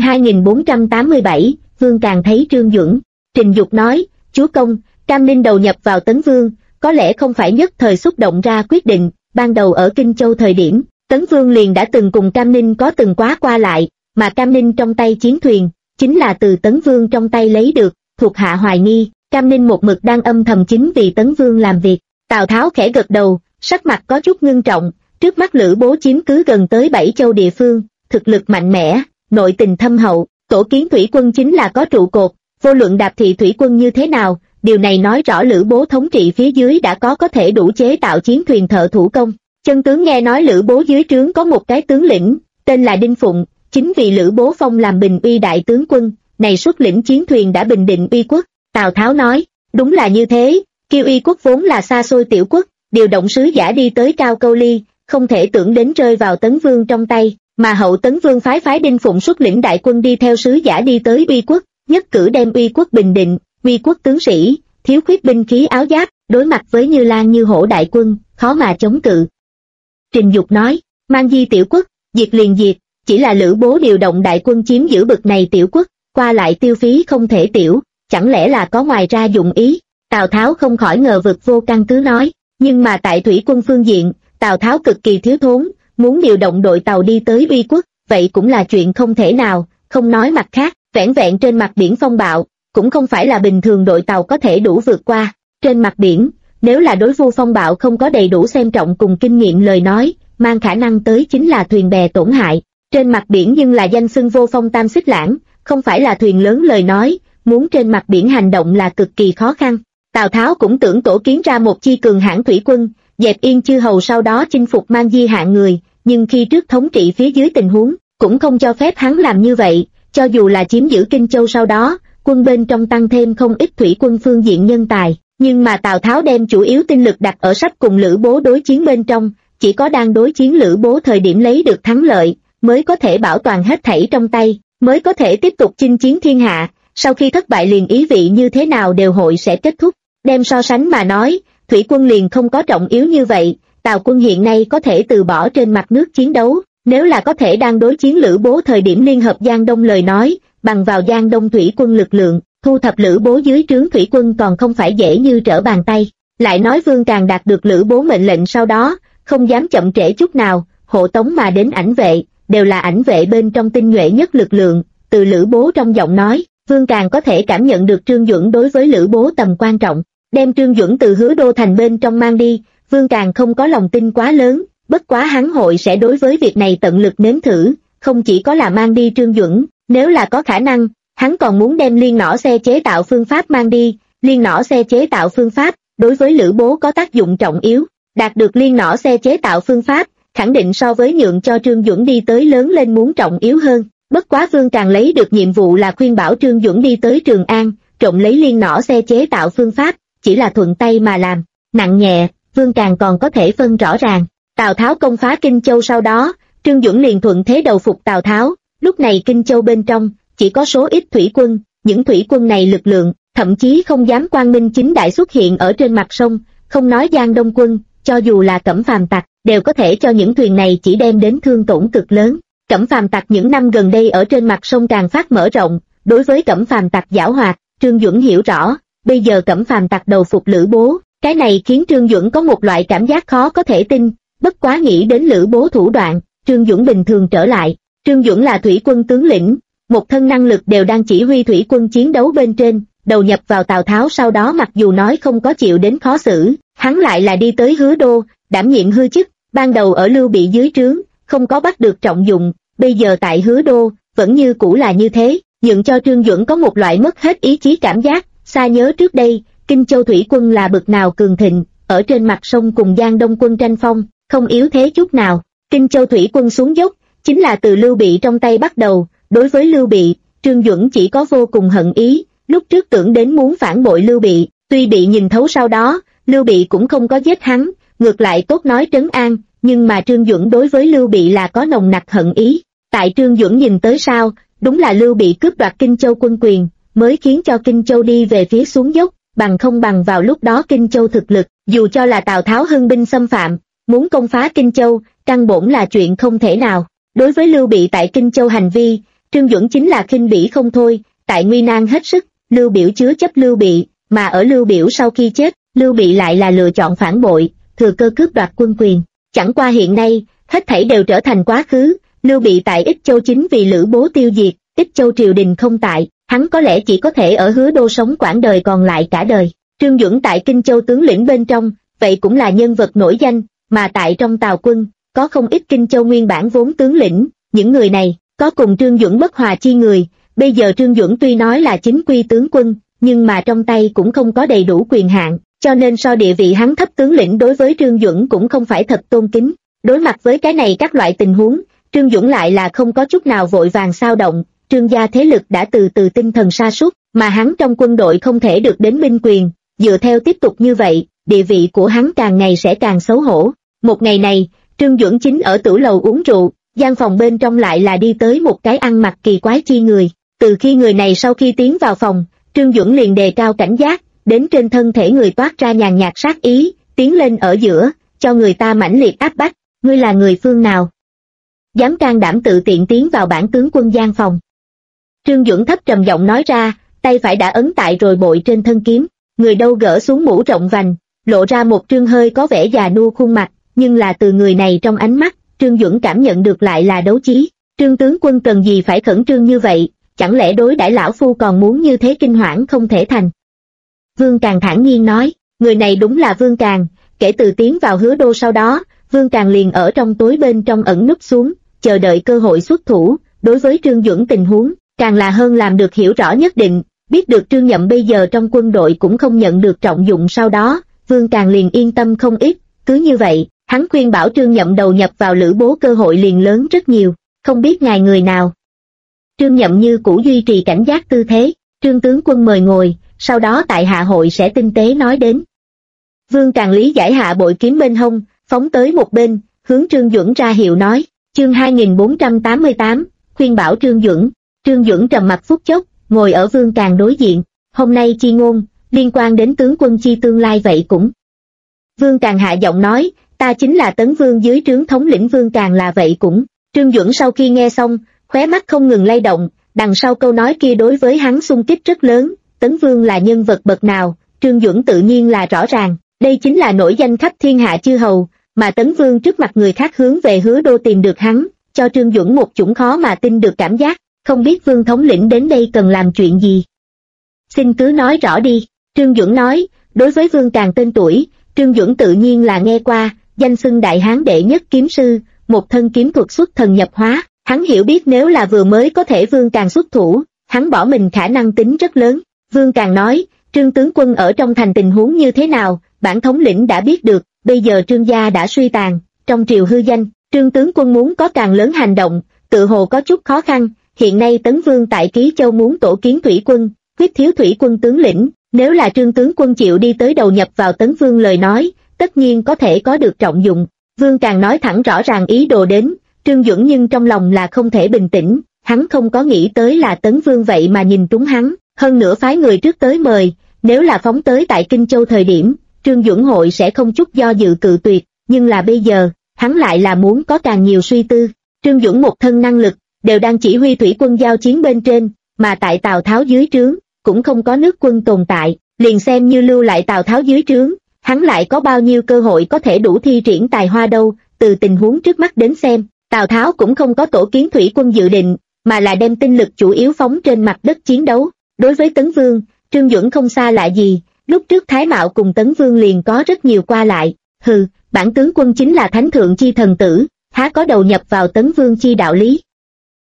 2487, Vương Càng thấy Trương Duẩn, Trình Dục nói, chúa công, Cam Ninh đầu nhập vào Tấn Vương, có lẽ không phải nhất thời xúc động ra quyết định, ban đầu ở Kinh Châu thời điểm, Tấn Vương liền đã từng cùng Cam Ninh có từng qua lại, mà Cam Ninh trong tay chiến thuyền, chính là từ Tấn Vương trong tay lấy được, thuộc hạ hoài nghi, Cam Ninh một mực đang âm thầm chính vì Tấn Vương làm việc. Tào Tháo khẽ gật đầu, sắc mặt có chút ngưng trọng, trước mắt Lữ Bố chiếm cứ gần tới 7 châu địa phương, thực lực mạnh mẽ, nội tình thâm hậu, tổ kiến thủy quân chính là có trụ cột, vô luận Đạp Thị thủy quân như thế nào, điều này nói rõ Lữ Bố thống trị phía dưới đã có thể đủ chế tạo chiến thuyền thợ thủ công. Chân tướng nghe nói Lữ Bố dưới trướng có một cái tướng lĩnh, tên là Đinh Phụng, chính vì Lữ Bố phong làm bình uy đại tướng quân, này xuất lĩnh chiến thuyền đã bình định uy quốc. Tào Tháo nói, đúng là như thế, Kiêu uy quốc vốn là xa xôi tiểu quốc, điều động sứ giả đi tới Cao Câu Ly, không thể tưởng đến rơi vào Tấn Vương trong tay, mà hậu Tấn Vương phái Đinh Phụng xuất lĩnh đại quân đi theo sứ giả đi tới uy quốc, nhất cử đem uy quốc bình định, uy quốc tướng sĩ, thiếu khuyết binh khí áo giáp, đối mặt với như lang như hổ đại quân, khó mà chống cự. Trình Dục nói, Mang Di tiểu quốc, diệt liền diệt, chỉ là Lữ Bố điều động đại quân chiếm giữ bực này tiểu quốc, qua lại tiêu phí không thể tiểu, chẳng lẽ là có ngoài ra dụng ý. Tào Tháo không khỏi ngờ vực vô căn cứ nói, nhưng mà tại thủy quân phương diện, Tào Tháo cực kỳ thiếu thốn, muốn điều động đội tàu đi tới uy quốc, vậy cũng là chuyện không thể nào, không nói mặt khác, vẻn vẹn trên mặt biển phong bạo, cũng không phải là bình thường đội tàu có thể đủ vượt qua. Trên mặt biển, nếu là đối vu phong bạo không có đầy đủ xem trọng cùng kinh nghiệm lời nói, mang khả năng tới chính là thuyền bè tổn hại. Trên mặt biển nhưng là danh xưng vô phong tam xích lãng, không phải là thuyền lớn lời nói, muốn trên mặt biển hành động là cực kỳ khó khăn. Tào Tháo cũng tưởng tổ kiến ra một chi cường hãn thủy quân, dẹp yên chư hầu sau đó chinh phục Mang Di hạng người, nhưng khi trước thống trị phía dưới tình huống, cũng không cho phép hắn làm như vậy, cho dù là chiếm giữ Kinh Châu sau đó, quân bên trong tăng thêm không ít thủy quân phương diện nhân tài, nhưng mà Tào Tháo đem chủ yếu tinh lực đặt ở sắp cùng Lữ Bố đối chiến bên trong, chỉ có đang đối chiến Lữ Bố thời điểm lấy được thắng lợi, mới có thể bảo toàn hết thảy trong tay, mới có thể tiếp tục chinh chiến thiên hạ, sau khi thất bại liền ý vị như thế nào đều hội sẽ kết thúc. Đem so sánh mà nói, thủy quân liền không có trọng yếu như vậy, Tào quân hiện nay có thể từ bỏ trên mặt nước chiến đấu, nếu là có thể đang đối chiến Lữ Bố thời điểm liên hợp Giang Đông lời nói, bằng vào Giang Đông thủy quân lực lượng, thu thập Lữ Bố dưới trướng thủy quân còn không phải dễ như trở bàn tay. Lại nói Vương Càng đạt được Lữ Bố mệnh lệnh sau đó, không dám chậm trễ chút nào, hộ tống mà đến ảnh vệ, đều là ảnh vệ bên trong tinh nhuệ nhất lực lượng, từ Lữ Bố trong giọng nói, Vương Càng có thể cảm nhận được Trương Duẩn đối với Lữ Bố tầm quan trọng. Đem Trương Duẩn từ Hứa Đô thành bên trong mang đi, Vương Càng không có lòng tin quá lớn, bất quá hắn hội sẽ đối với việc này tận lực nếm thử, không chỉ có là mang đi Trương Duẩn, nếu là có khả năng, hắn còn muốn đem liên nỏ xe chế tạo phương pháp mang đi, liên nỏ xe chế tạo phương pháp, đối với Lữ Bố có tác dụng trọng yếu, đạt được liên nỏ xe chế tạo phương pháp, khẳng định so với nhượng cho Trương Duẩn đi tới lớn lên muốn trọng yếu hơn, bất quá Vương Càng lấy được nhiệm vụ là khuyên bảo Trương Duẩn đi tới Trường An, trộm lấy liên nỏ xe chế tạo phương pháp, chỉ là thuận tay mà làm, nặng nhẹ, Vương Càng còn có thể phân rõ ràng. Tào Tháo công phá Kinh Châu sau đó, Trương Duẩn liền thuận thế đầu phục Tào Tháo, lúc này Kinh Châu bên trong, chỉ có số ít thủy quân, những thủy quân này lực lượng, thậm chí không dám quang minh chính đại xuất hiện ở trên mặt sông, không nói Giang Đông quân, cho dù là Cẩm Phàm tặc, đều có thể cho những thuyền này chỉ đem đến thương tổn cực lớn. Cẩm Phàm tặc những năm gần đây ở trên mặt sông càng phát mở rộng, đối với Cẩm Phàm tặc giảo hoạt, Trương Duẩn hiểu rõ, bây giờ Cẩm Phàm tặc đầu phục Lữ Bố, cái này khiến Trương Duẩn có một loại cảm giác khó có thể tin, bất quá nghĩ đến Lữ Bố thủ đoạn, Trương Duẩn bình thường trở lại. Trương Duẩn là thủy quân tướng lĩnh, một thân năng lực đều đang chỉ huy thủy quân chiến đấu bên trên, đầu nhập vào Tào Tháo sau đó mặc dù nói không có chịu đến khó xử, hắn lại là đi tới Hứa Đô, đảm nhiệm hư chức, ban đầu ở Lưu Bị dưới trướng, không có bắt được trọng dụng, bây giờ tại Hứa Đô, vẫn như cũ là như thế, nhượng cho Trương Duẩn có một loại mất hết ý chí cảm giác. Xa nhớ trước đây, Kinh Châu thủy quân là bực nào cường thịnh, ở trên mặt sông cùng Giang Đông quân tranh phong, không yếu thế chút nào. Kinh Châu thủy quân xuống dốc, chính là từ Lưu Bị trong tay bắt đầu. Đối với Lưu Bị, Trương Duẩn chỉ có vô cùng hận ý, lúc trước tưởng đến muốn phản bội Lưu Bị, tuy bị nhìn thấu sau đó, Lưu Bị cũng không có giết hắn, ngược lại tốt nói trấn an, nhưng mà Trương Duẩn đối với Lưu Bị là có nồng nặc hận ý. Tại Trương Duẩn nhìn tới sau, đúng là Lưu Bị cướp đoạt Kinh Châu quân quyền, mới khiến cho Kinh Châu đi về phía xuống dốc, bằng không bằng vào lúc đó Kinh Châu thực lực, dù cho là Tào Tháo hưng binh xâm phạm, muốn công phá Kinh Châu, căn bổn là chuyện không thể nào. Đối với Lưu Bị tại Kinh Châu hành vi, Trương Duẩn chính là khinh bỉ không thôi. Tại nguy nan hết sức, Lưu Biểu chứa chấp Lưu Bị, mà ở Lưu Biểu sau khi chết, Lưu Bị lại là lựa chọn phản bội, thừa cơ cướp đoạt quân quyền. Chẳng qua hiện nay, hết thảy đều trở thành quá khứ. Lưu Bị tại Ích Châu chính vì Lữ Bố tiêu diệt, Ích Châu triều đình không tại, hắn có lẽ chỉ có thể ở Hứa Đô sống quãng đời còn lại cả đời. Trương Duẩn tại Kinh Châu tướng lĩnh bên trong, vậy cũng là nhân vật nổi danh, mà tại trong Tào quân, có không ít Kinh Châu nguyên bản vốn tướng lĩnh, những người này, có cùng Trương Duẩn bất hòa chi người. Bây giờ Trương Duẩn tuy nói là chính quy tướng quân, nhưng mà trong tay cũng không có đầy đủ quyền hạn, cho nên so địa vị hắn thấp tướng lĩnh đối với Trương Duẩn cũng không phải thật tôn kính. Đối mặt với cái này các loại tình huống, Trương Duẩn lại là không có chút nào vội vàng xao động. Trương gia thế lực đã từ từ tinh thần sa sút, mà hắn trong quân đội không thể được đến binh quyền, dựa theo tiếp tục như vậy, địa vị của hắn càng ngày sẽ càng xấu hổ. Một ngày này, Trương Duẩn chính ở tửu lầu uống rượu, gian phòng bên trong lại là đi tới một cái ăn mặc kỳ quái chi người. Từ khi người này sau khi tiến vào phòng, Trương Duẩn liền đề cao cảnh giác, đến trên thân thể người toát ra nhàn nhạt sát ý, tiến lên ở giữa, cho người ta mãnh liệt áp bách. Ngươi là người phương nào? Dám can đảm tự tiện tiến vào bản tướng quân gian phòng. Trương Duẩn thấp trầm giọng nói ra, tay phải đã ấn tại rồi bội trên thân kiếm, người đâu gỡ xuống mũ rộng vành, lộ ra một trương hơi có vẻ già nua khuôn mặt, nhưng là từ người này trong ánh mắt, Trương Duẩn cảm nhận được lại là đấu chí. Trương tướng quân cần gì phải khẩn trương như vậy, chẳng lẽ đối đãi lão phu còn muốn như thế kinh hoảng không thể thành? Vương Càng thản nhiên nói, người này đúng là Vương Càng, kể từ tiến vào Hứa Đô sau đó, Vương Càng liền ở trong tối bên trong ẩn núp xuống, chờ đợi cơ hội xuất thủ. Đối với Trương Duẩn tình huống, càng là hơn làm được hiểu rõ nhất định, biết được Trương Nhậm bây giờ trong quân đội cũng không nhận được trọng dụng, sau đó, Vương Càng liền yên tâm không ít. Cứ như vậy, hắn khuyên bảo Trương Nhậm đầu nhập vào Lữ Bố cơ hội liền lớn rất nhiều. Không biết ngài người nào? Trương Nhậm như cũ duy trì cảnh giác tư thế. Trương tướng quân mời ngồi, sau đó tại hạ hội sẽ tinh tế nói đến. Vương Càng lý giải hạ bội kiếm bên hông, phóng tới một bên, hướng Trương Duẩn ra hiệu nói. Chương 2488, khuyên bảo Trương Duẩn. Trương Duẩn trầm mặt phút chốc, ngồi ở Vương Càng đối diện. Hôm nay chi ngôn, liên quan đến tướng quân chi tương lai vậy cũng. Vương Càng hạ giọng nói, ta chính là Tấn Vương dưới trướng thống lĩnh Vương Càng là vậy cũng. Trương Duẩn sau khi nghe xong, khóe mắt không ngừng lay động, đằng sau câu nói kia đối với hắn xung kích rất lớn. Tấn Vương là nhân vật bậc nào, Trương Duẩn tự nhiên là rõ ràng, đây chính là nổi danh khắp thiên hạ chư hầu, mà Tấn Vương trước mặt người khác hướng về Hứa Đô tìm được hắn, cho Trương Duẩn một chủng khó mà tin được cảm giác, không biết Vương thống lĩnh đến đây cần làm chuyện gì. Xin cứ nói rõ đi, Trương Duẩn nói. Đối với Vương Càng tên tuổi, Trương Duẩn tự nhiên là nghe qua, danh xưng đại hán đệ nhất kiếm sư, một thân kiếm thuật xuất thần nhập hóa, hắn hiểu biết nếu là vừa mới có thể Vương Càng xuất thủ, hắn bỏ mình khả năng tính rất lớn. Vương Càng nói, Trương tướng quân ở trong thành tình huống như thế nào, bản thống lĩnh đã biết được, bây giờ Trương gia đã suy tàn, trong triều hư danh, Trương tướng quân muốn có càng lớn hành động, tự hồ có chút khó khăn. Hiện nay Tấn Vương tại Ký Châu muốn tổ kiến thủy quân, quyết thiếu thủy quân tướng lĩnh, nếu là Trương tướng quân chịu đi tới đầu nhập vào Tấn Vương lời nói, tất nhiên có thể có được trọng dụng. Vương Càng nói thẳng rõ ràng ý đồ đến, Trương Duẩn nhưng trong lòng là không thể bình tĩnh, hắn không có nghĩ tới là Tấn Vương vậy mà nhìn trúng hắn, hơn nữa phái người trước tới mời, nếu là phóng tới tại Kinh Châu thời điểm, Trương Duẩn hội sẽ không chút do dự cự tuyệt, nhưng là bây giờ, hắn lại là muốn có càng nhiều suy tư. Trương Duẩn một thân năng lực, đều đang chỉ huy thủy quân giao chiến bên trên, mà tại Tào Tháo dưới trướng, cũng không có nước quân tồn tại, liền xem như lưu lại Tào Tháo dưới trướng, hắn lại có bao nhiêu cơ hội có thể đủ thi triển tài hoa đâu. Từ tình huống trước mắt đến xem, Tào Tháo cũng không có tổ kiến thủy quân dự định, mà là đem tinh lực chủ yếu phóng trên mặt đất chiến đấu. Đối với Tấn Vương, Trương Duẩn không xa lạ gì, lúc trước Thái Mạo cùng Tấn Vương liền có rất nhiều qua lại. Hừ, bản tướng quân chính là thánh thượng chi thần tử, há có đầu nhập vào Tấn Vương chi đạo lý.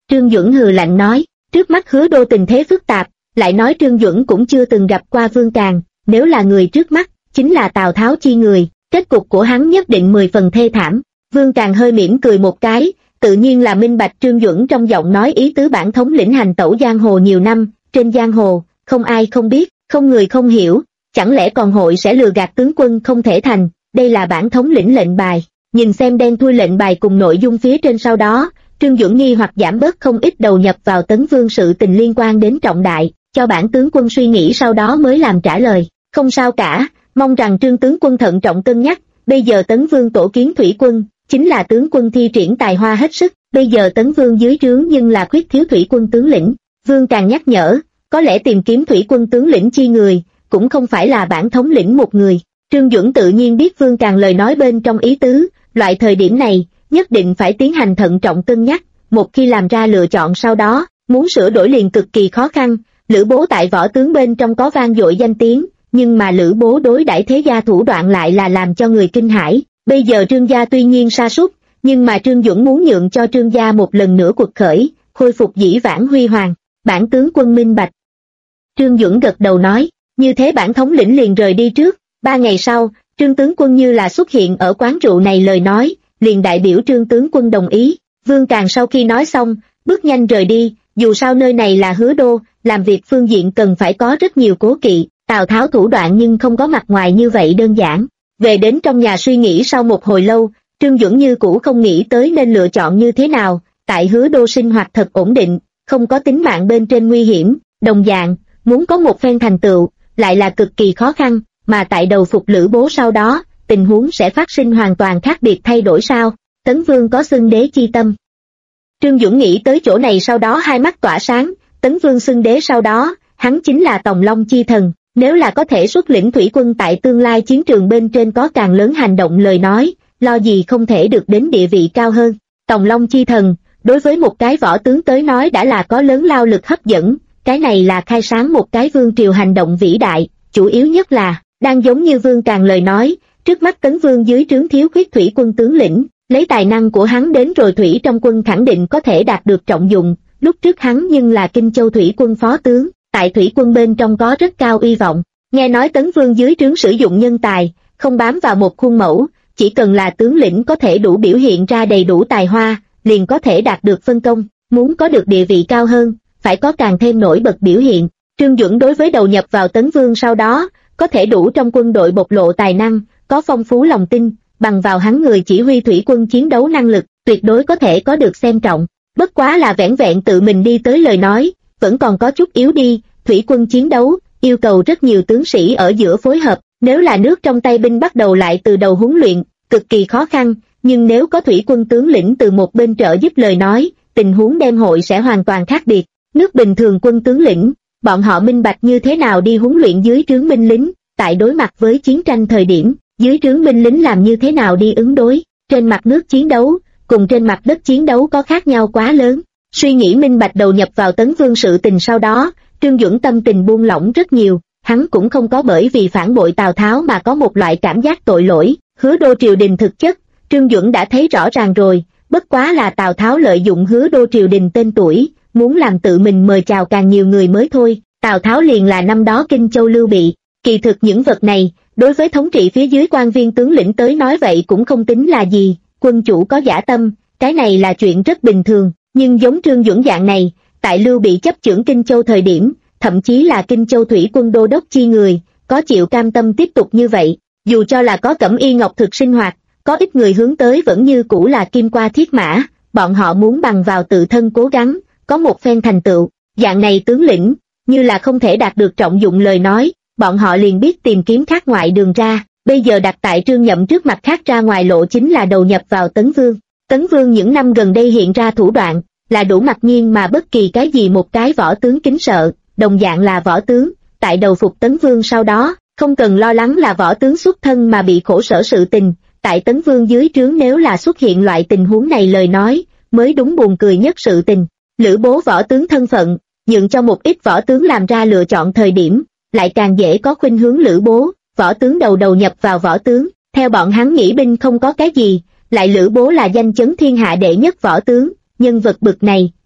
Trương Duẩn hừ lạnh nói, trước mắt Hứa Đô tình thế phức tạp, lại nói Trương Duẩn cũng chưa từng gặp qua Vương Càn, nếu là người trước mắt, chính là Tào Tháo chi người, kết cục của hắn nhất định 10 phần thê thảm. Vương Càn hơi mỉm cười một cái, tự nhiên là minh bạch Trương Duẩn trong giọng nói ý tứ. Bản thống lĩnh hành tẩu giang hồ nhiều năm, trên giang hồ, không ai không biết, không người không hiểu, chẳng lẽ còn hội sẽ lừa gạt tướng quân không thể thành, đây là bản thống lĩnh lệnh bài. Nhìn xem đen thui lệnh bài cùng nội dung phía trên sau đó, Trương Duẩn nghi hoặc giảm bớt không ít. Đầu nhập vào Tấn Vương sự tình liên quan đến trọng đại, cho bản tướng quân suy nghĩ sau đó mới làm trả lời. Không sao cả, mong rằng Trương tướng quân thận trọng cân nhắc, bây giờ Tấn Vương tổ kiến thủy quân, chính là tướng quân thi triển tài hoa hết sức, bây giờ Tấn Vương dưới trướng nhưng là khuyết thiếu thủy quân tướng lĩnh. Vương càng nhắc nhở, có lẽ tìm kiếm thủy quân tướng lĩnh chi người, cũng không phải là bản thống lĩnh một người. Trương Duẩn tự nhiên biết Vương Càng lời nói bên trong ý tứ, loại thời điểm này, nhất định phải tiến hành thận trọng cân nhắc, một khi làm ra lựa chọn sau đó, muốn sửa đổi liền cực kỳ khó khăn. Lữ Bố tại võ tướng bên trong có vang dội danh tiếng, nhưng mà Lữ Bố đối đãi thế gia thủ đoạn lại là làm cho người kinh hãi. Bây giờ Trương gia tuy nhiên sa sút, nhưng mà Trương Duẩn muốn nhượng cho Trương gia một lần nữa quật khởi, khôi phục dĩ vãng huy hoàng. Bản tướng quân minh bạch. Trương Duẩn gật đầu nói, như thế bản thống lĩnh liền rời đi trước. 3 ngày sau, Trương tướng quân như là xuất hiện ở quán rượu này, lời nói liền đại biểu Trương tướng quân đồng ý. Vương Càng sau khi nói xong, bước nhanh rời đi, dù sao nơi này là Hứa Đô, làm việc phương diện cần phải có rất nhiều cố kỵ, Tào Tháo thủ đoạn nhưng không có mặt ngoài như vậy đơn giản. Về đến trong nhà suy nghĩ sau một hồi lâu, Trương Duẩn như cũ không nghĩ tới nên lựa chọn như thế nào. Tại Hứa Đô sinh hoạt thật ổn định, không có tính mạng bên trên nguy hiểm, đồng dạng, muốn có một phen thành tựu, lại là cực kỳ khó khăn, mà tại đầu phục Lữ Bố sau đó, tình huống sẽ phát sinh hoàn toàn khác biệt thay đổi sao? Tấn Vương có xưng đế chi tâm. Trương Duẩn nghĩ tới chỗ này sau đó hai mắt tỏa sáng, Tấn Vương xưng đế sau đó, hắn chính là Tòng Long chi thần, nếu là có thể xuất lĩnh thủy quân tại tương lai chiến trường bên trên có càng lớn hành động lời nói, lo gì không thể được đến địa vị cao hơn. Tòng Long chi thần, đối với một cái võ tướng tới nói đã là có lớn lao lực hấp dẫn, cái này là khai sáng một cái vương triều hành động vĩ đại, chủ yếu nhất là, đang giống như Vương Càng lời nói, trước mắt Tấn Vương dưới trướng thiếu khuyết thủy quân tướng lĩnh, lấy tài năng của hắn đến rồi thủy trong quân khẳng định có thể đạt được trọng dụng. Lúc trước hắn nhưng là Kinh Châu thủy quân phó tướng, tại thủy quân bên trong có rất cao uy vọng. Nghe nói Tấn Vương dưới trướng sử dụng nhân tài, không bám vào một khuôn mẫu, chỉ cần là tướng lĩnh có thể đủ biểu hiện ra đầy đủ tài hoa, liền có thể đạt được phân công. Muốn có được địa vị cao hơn, phải có càng thêm nổi bật biểu hiện. Trương Duẩn đối với đầu nhập vào Tấn Vương sau đó, có thể đủ trong quân đội bộc lộ tài năng, có phong phú lòng tin, bằng vào hắn người chỉ huy thủy quân chiến đấu năng lực, tuyệt đối có thể có được xem trọng. Bất quá là vẻn vẹn tự mình đi tới lời nói, vẫn còn có chút yếu đi. Thủy quân chiến đấu, yêu cầu rất nhiều tướng sĩ ở giữa phối hợp, nếu là nước trong tay binh bắt đầu lại từ đầu huấn luyện, cực kỳ khó khăn, nhưng nếu có thủy quân tướng lĩnh từ một bên trợ giúp lời nói, tình huống đem hội sẽ hoàn toàn khác biệt. Nước bình thường quân tướng lĩnh, bọn họ minh bạch như thế nào đi huấn luyện dưới trướng binh lính, tại đối mặt với chiến tranh thời điểm, dưới trướng binh lính làm như thế nào đi ứng đối, trên mặt nước chiến đấu, cùng trên mặt đất chiến đấu có khác nhau quá lớn. Suy nghĩ minh bạch đầu nhập vào Tấn Vương sự tình sau đó, Trương Duẩn tâm tình buông lỏng rất nhiều, hắn cũng không có bởi vì phản bội Tào Tháo mà có một loại cảm giác tội lỗi. Hứa Đô triều đình thực chất, Trương Duẩn đã thấy rõ ràng rồi, bất quá là Tào Tháo lợi dụng Hứa Đô triều đình tên tuổi, muốn làm tự mình mời chào càng nhiều người mới thôi. Tào Tháo liền là năm đó Kinh Châu Lưu Bị, kỳ thực những vật này, đối với thống trị phía dưới quan viên tướng lĩnh tới nói vậy cũng không tính là gì. Quân chủ có dã tâm, cái này là chuyện rất bình thường, nhưng giống Trương Duẩn dạng này, tại Lưu Bị chấp chưởng Kinh Châu thời điểm, thậm chí là Kinh Châu thủy quân đô đốc chi người, có chịu cam tâm tiếp tục như vậy, dù cho là có Cẩm Y Ngọc Thực sinh hoạt, có ít người hướng tới vẫn như cũ là kim qua thiết mã, bọn họ muốn bằng vào tự thân cố gắng, có một phen thành tựu. Dạng này tướng lĩnh, như là không thể đạt được trọng dụng lời nói, bọn họ liền biết tìm kiếm khác ngoại đường ra. Bây giờ đặt tại Trương Nhậm trước mặt khác ra ngoài lộ chính là đầu nhập vào Tấn Vương. Tấn Vương những năm gần đây hiện ra thủ đoạn, là đủ mặc nhiên mà bất kỳ cái gì một cái võ tướng kính sợ, đồng dạng là võ tướng, tại đầu phục Tấn Vương sau đó, không cần lo lắng là võ tướng xuất thân mà bị khổ sở sự tình, tại Tấn Vương dưới trướng nếu là xuất hiện loại tình huống này lời nói, mới đúng buồn cười nhất sự tình. Lữ Bố võ tướng thân phận, nhượng cho một ít võ tướng làm ra lựa chọn thời điểm, lại càng dễ có khuynh hướng Lữ Bố. Võ tướng đầu nhập vào võ tướng, theo bọn hắn nghĩ binh không có cái gì, lại Lữ Bố là danh chấn thiên hạ đệ nhất võ tướng, nhân vật bực này,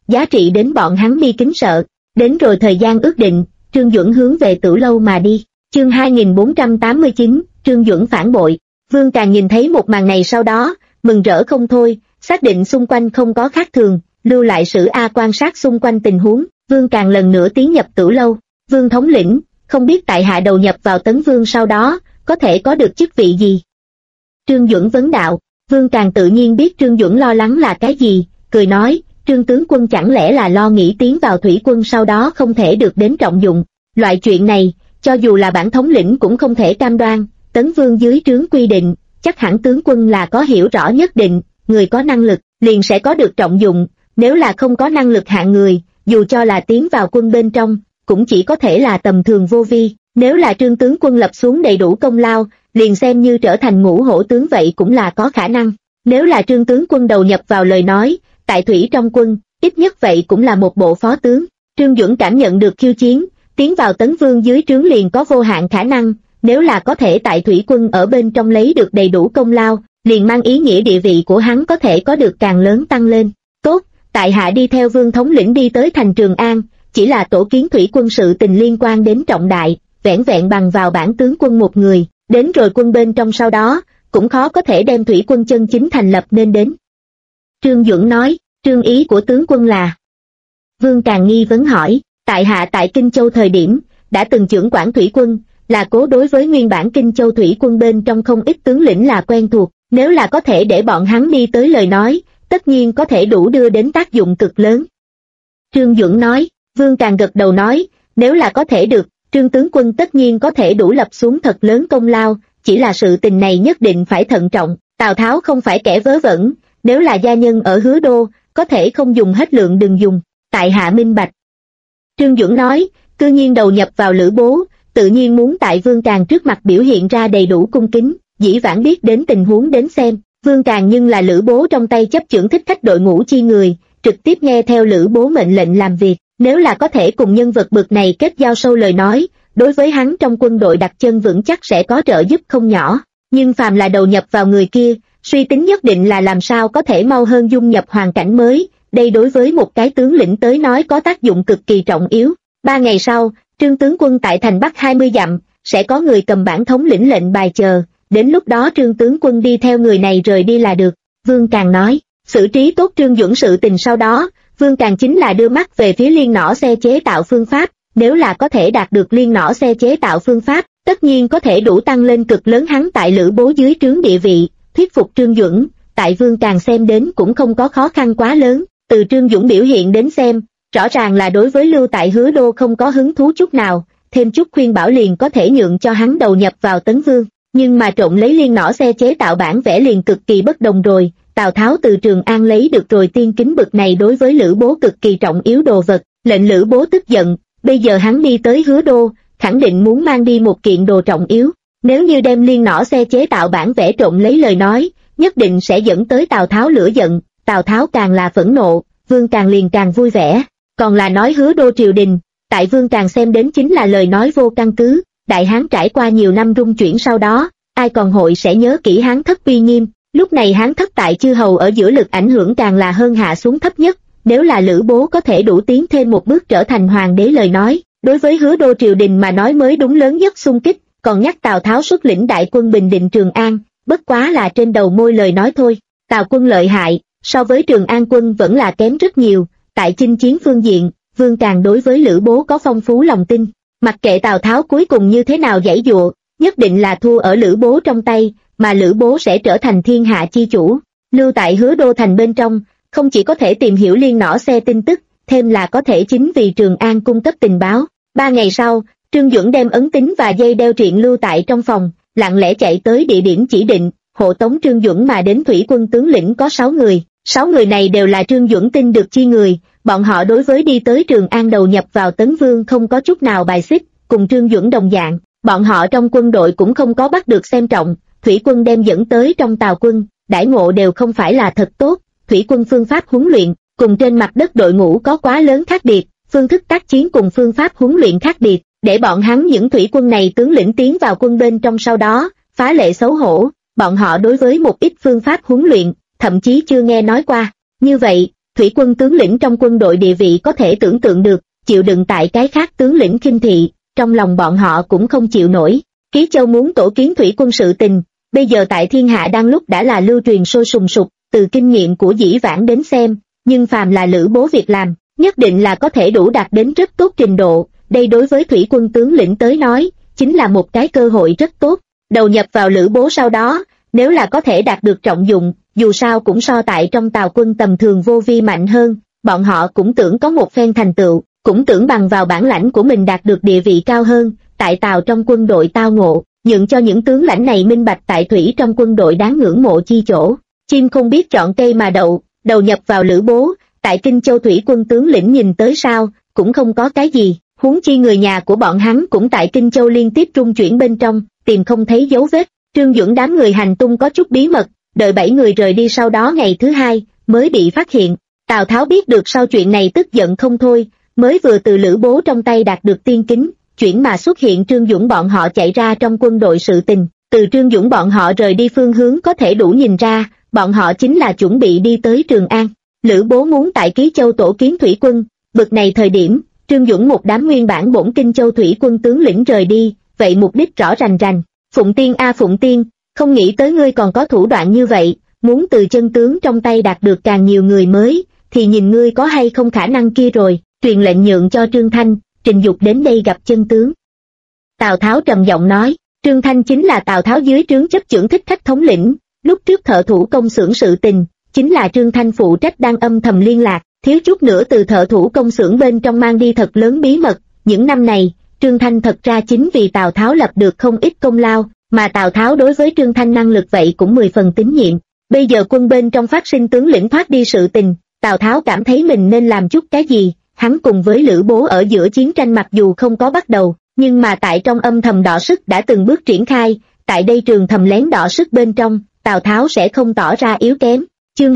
giá trị đến bọn hắn bi kính sợ. Đến rồi thời gian ước định, Trương Duẩn hướng về Tử Lâu mà đi. Chương 2489, Trương Duẩn phản bội. Vương Càng nhìn thấy một màn này sau đó, mừng rỡ không thôi, xác định xung quanh không có khác thường, lưu lại Sử A quan sát xung quanh tình huống. Vương Càng lần nữa tiến nhập Tử Lâu. Vương thống lĩnh, không biết tại hạ đầu nhập vào Tấn Vương sau đó, có thể có được chức vị gì? Trương Duẩn vấn đạo. Vương Càng tự nhiên biết Trương Duẩn lo lắng là cái gì, cười nói, Trương tướng quân chẳng lẽ là lo nghĩ tiến vào thủy quân sau đó không thể được đến trọng dụng. Loại chuyện này, cho dù là bản thống lĩnh cũng không thể cam đoan. Tấn Vương dưới trướng quy định, chắc hẳn tướng quân là có hiểu rõ nhất định, người có năng lực, liền sẽ có được trọng dụng, nếu là không có năng lực hạng người, dù cho là tiến vào quân bên trong, cũng chỉ có thể là tầm thường vô vi. Nếu là Trương tướng quân lập xuống đầy đủ công lao, liền xem như trở thành ngũ hổ tướng vậy cũng là có khả năng. Nếu là Trương tướng quân đầu nhập vào lời nói, tại thủy trong quân, ít nhất vậy cũng là một bộ phó tướng. Trương Duẩn cảm nhận được khiêu chiến, tiến vào Tấn Vương dưới trướng liền có vô hạn khả năng, nếu là có thể tại thủy quân ở bên trong lấy được đầy đủ công lao, liền mang ý nghĩa địa vị của hắn có thể có được càng lớn tăng lên. Tốt, tại hạ đi theo Vương thống lĩnh đi tới thành Trường An, chỉ là tổ kiến thủy quân sự tình liên quan đến trọng đại, vẻn vẹn bằng vào bản tướng quân một người, đến rồi quân bên trong sau đó, cũng khó có thể đem thủy quân chân chính thành lập nên đến. Trương Duẩn nói, trương ý của tướng quân là? Vương Càng nghi vấn hỏi, tại hạ tại Kinh Châu thời điểm, đã từng trưởng quản thủy quân, là cố đối với nguyên bản Kinh Châu thủy quân bên trong không ít tướng lĩnh là quen thuộc, nếu là có thể để bọn hắn đi tới lời nói, tất nhiên có thể đủ đưa đến tác dụng cực lớn. Trương Duẩn nói, Vương Càng gật đầu nói, nếu là có thể được, Trương tướng quân tất nhiên có thể đủ lập xuống thật lớn công lao, chỉ là sự tình này nhất định phải thận trọng, Tào Tháo không phải kẻ vớ vẩn, nếu là gia nhân ở Hứa Đô, có thể không dùng hết lượng đừng dùng, tại hạ minh bạch. Trương Duẩn nói, cư nhiên đầu nhập vào Lữ Bố, tự nhiên muốn tại Vương Càng trước mặt biểu hiện ra đầy đủ cung kính, dĩ vãng biết đến tình huống đến xem, Vương Càng nhưng là Lữ Bố trong tay chấp chưởng thích khách đội ngũ chi người, trực tiếp nghe theo Lữ Bố mệnh lệnh làm việc, nếu là có thể cùng nhân vật bực này kết giao sâu lời nói, đối với hắn trong quân đội đặt chân vững chắc sẽ có trợ giúp không nhỏ, nhưng phàm là đầu nhập vào người kia, suy tính nhất định là làm sao có thể mau hơn dung nhập hoàn cảnh mới, đây đối với một cái tướng lĩnh tới nói có tác dụng cực kỳ trọng yếu. 3 ngày sau, Trương tướng quân tại thành Bắc 20 dặm, sẽ có người cầm bản thống lĩnh lệnh bài chờ, đến lúc đó Trương tướng quân đi theo người này rời đi là được. Vương Càng nói, xử trí tốt Trương Duẩn sự tình sau đó, Vương Càng chính là đưa mắt về phía liên nỏ xe chế tạo phương pháp, nếu là có thể đạt được liên nỏ xe chế tạo phương pháp, tất nhiên có thể đủ tăng lên cực lớn hắn tại Lữ Bố dưới trướng địa vị, thuyết phục Trương Duẩn, tại Vương Càng xem đến cũng không có khó khăn quá lớn, từ Trương Duẩn biểu hiện đến xem, rõ ràng là đối với lưu tại Hứa Đô không có hứng thú chút nào, thêm chút khuyên bảo liền có thể nhượng cho hắn đầu nhập vào Tấn Vương, nhưng mà trộn lấy liên nỏ xe chế tạo bản vẽ liền cực kỳ bất đồng rồi. Tào Tháo từ Trường An lấy được rồi tiên kính bực này đối với Lữ Bố cực kỳ trọng yếu đồ vật, lệnh Lữ Bố tức giận, bây giờ hắn đi tới Hứa Đô, khẳng định muốn mang đi một kiện đồ trọng yếu, nếu như đem liên nỏ xe chế tạo bản vẽ trộn lấy lời nói, nhất định sẽ dẫn tới Tào Tháo lửa giận, Tào Tháo càng là phẫn nộ, Vương Càng liền càng vui vẻ, còn là nói Hứa Đô triều đình, tại Vương Càng xem đến chính là lời nói vô căn cứ, Đại Hán trải qua nhiều năm rung chuyển sau đó, ai còn hội sẽ nhớ kỹ Hán thất uy nghiêm. Lúc này Hán thất tại chư hầu ở giữa lực ảnh hưởng càng là hơn hạ xuống thấp nhất, nếu là Lữ Bố có thể đủ tiến thêm một bước trở thành hoàng đế lời nói, đối với Hứa Đô triều đình mà nói mới đúng lớn nhất xung kích, còn nhắc Tào Tháo xuất lĩnh đại quân bình định Trường An, bất quá là trên đầu môi lời nói thôi, Tào quân lợi hại, so với Trường An quân vẫn là kém rất nhiều, tại chinh chiến phương diện, Vương Càng đối với Lữ Bố có phong phú lòng tin, mặc kệ Tào Tháo cuối cùng như thế nào giãy giụa, nhất định là thua ở Lữ Bố trong tay, mà Lữ Bố sẽ trở thành thiên hạ chi chủ. Lưu tại Hứa Đô thành bên trong, không chỉ có thể tìm hiểu liên nỏ xe tin tức, thêm là có thể chính vì Trường An cung cấp tình báo. 3 ngày sau, Trương Duẩn đem ấn tín và dây đeo triện lưu tại trong phòng, lặng lẽ chạy tới địa điểm chỉ định, hộ tống Trương Duẩn mà đến thủy quân tướng lĩnh có 6 người. 6 người này đều là Trương Duẩn tin được chi người, bọn họ đối với đi tới Trường An đầu nhập vào Tấn Vương không có chút nào bài xích, cùng Trương Duẩn đồng dạng, bọn họ trong quân đội cũng không có bắt được xem trọng. Thủy quân đem dẫn tới trong Tào quân, đãi ngộ đều không phải là thật tốt, thủy quân phương pháp huấn luyện, cùng trên mặt đất đội ngũ có quá lớn khác biệt, phương thức tác chiến cùng phương pháp huấn luyện khác biệt, để bọn hắn những thủy quân này tướng lĩnh tiến vào quân bên trong sau đó, phá lệ xấu hổ, bọn họ đối với một ít phương pháp huấn luyện, thậm chí chưa nghe nói qua. Như vậy, Thủy quân tướng lĩnh trong quân đội địa vị có thể tưởng tượng được, chịu đựng tại cái khác tướng lĩnh khinh thị, trong lòng bọn họ cũng không chịu nổi. Ký Châu muốn tổ kiến thủy quân sự tình, bây giờ tại thiên hạ đang lúc đã là lưu truyền sôi sùng sục, từ kinh nghiệm của dĩ vãng đến xem, nhưng phàm là Lữ Bố việc làm, nhất định là có thể đủ đạt đến rất tốt trình độ, đây đối với thủy quân tướng lĩnh tới nói, chính là một cái cơ hội rất tốt. Đầu nhập vào Lữ Bố sau đó, nếu là có thể đạt được trọng dụng, dù sao cũng so tại trong Tào quân tầm thường vô vi mạnh hơn, bọn họ cũng tưởng có một phen thành tựu, cũng tưởng bằng vào bản lãnh của mình đạt được địa vị cao hơn, tại Tào trong quân đội tao ngộ, nhượng cho những tướng lãnh này minh bạch tại thủy trong quân đội đáng ngưỡng mộ chi chỗ. Chim không biết chọn cây mà đậu, đầu nhập vào Lữ Bố, tại Kinh Châu thủy quân tướng lĩnh nhìn tới sao, cũng không có cái gì, huống chi người nhà của bọn hắn cũng tại Kinh Châu liên tiếp trung chuyển bên trong, tìm không thấy dấu vết. Trương Duẩn đám người hành tung có chút bí mật, đợi 7 người rời đi sau đó ngày thứ 2, mới bị phát hiện. Tào Tháo biết được sau chuyện này tức giận không thôi, mới vừa từ Lữ Bố trong tay đạt được tiên kính, chuyển mà xuất hiện Trương Duẩn bọn họ chạy ra trong quân đội sự tình. Từ Trương Duẩn bọn họ rời đi phương hướng có thể đủ nhìn ra, bọn họ chính là chuẩn bị đi tới Trường An. Lữ Bố muốn tại Ký Châu tổ kiến thủy quân, bực này thời điểm, Trương Duẩn một đám nguyên bản bổn Kinh Châu thủy quân tướng lĩnh rời đi, vậy mục đích rõ rành rành. Phụng Tiên a Phụng Tiên, không nghĩ tới ngươi còn có thủ đoạn như vậy, muốn từ chân tướng trong tay đạt được càng nhiều người mới, thì nhìn ngươi có hay không khả năng kia rồi, truyền lệnh nhượng cho Trương Thanh, Trình Dục đến đây gặp chân tướng. Tào Tháo trầm giọng nói, Trương Thanh chính là Tào Tháo dưới trướng chấp chưởng Thích Khách thống lĩnh, lúc trước thợ thủ công xưởng sự tình, chính là Trương Thanh phụ trách đang âm thầm liên lạc, thiếu chút nữa từ thợ thủ công xưởng bên trong mang đi thật lớn bí mật, những năm này, Trương Thanh thật ra chính vì Tào Tháo lập được không ít công lao, mà Tào Tháo đối với Trương Thanh năng lực vậy cũng 10 phần tín nhiệm. Bây giờ quân bên trong phát sinh tướng lĩnh thoát đi sự tình, Tào Tháo cảm thấy mình nên làm chút cái gì, hắn cùng với Lữ Bố ở giữa chiến tranh mặc dù không có bắt đầu, nhưng mà tại trong âm thầm đọ sức đã từng bước triển khai, tại đây trường thầm lén đọ sức bên trong, Tào Tháo sẽ không tỏ ra yếu kém. Chương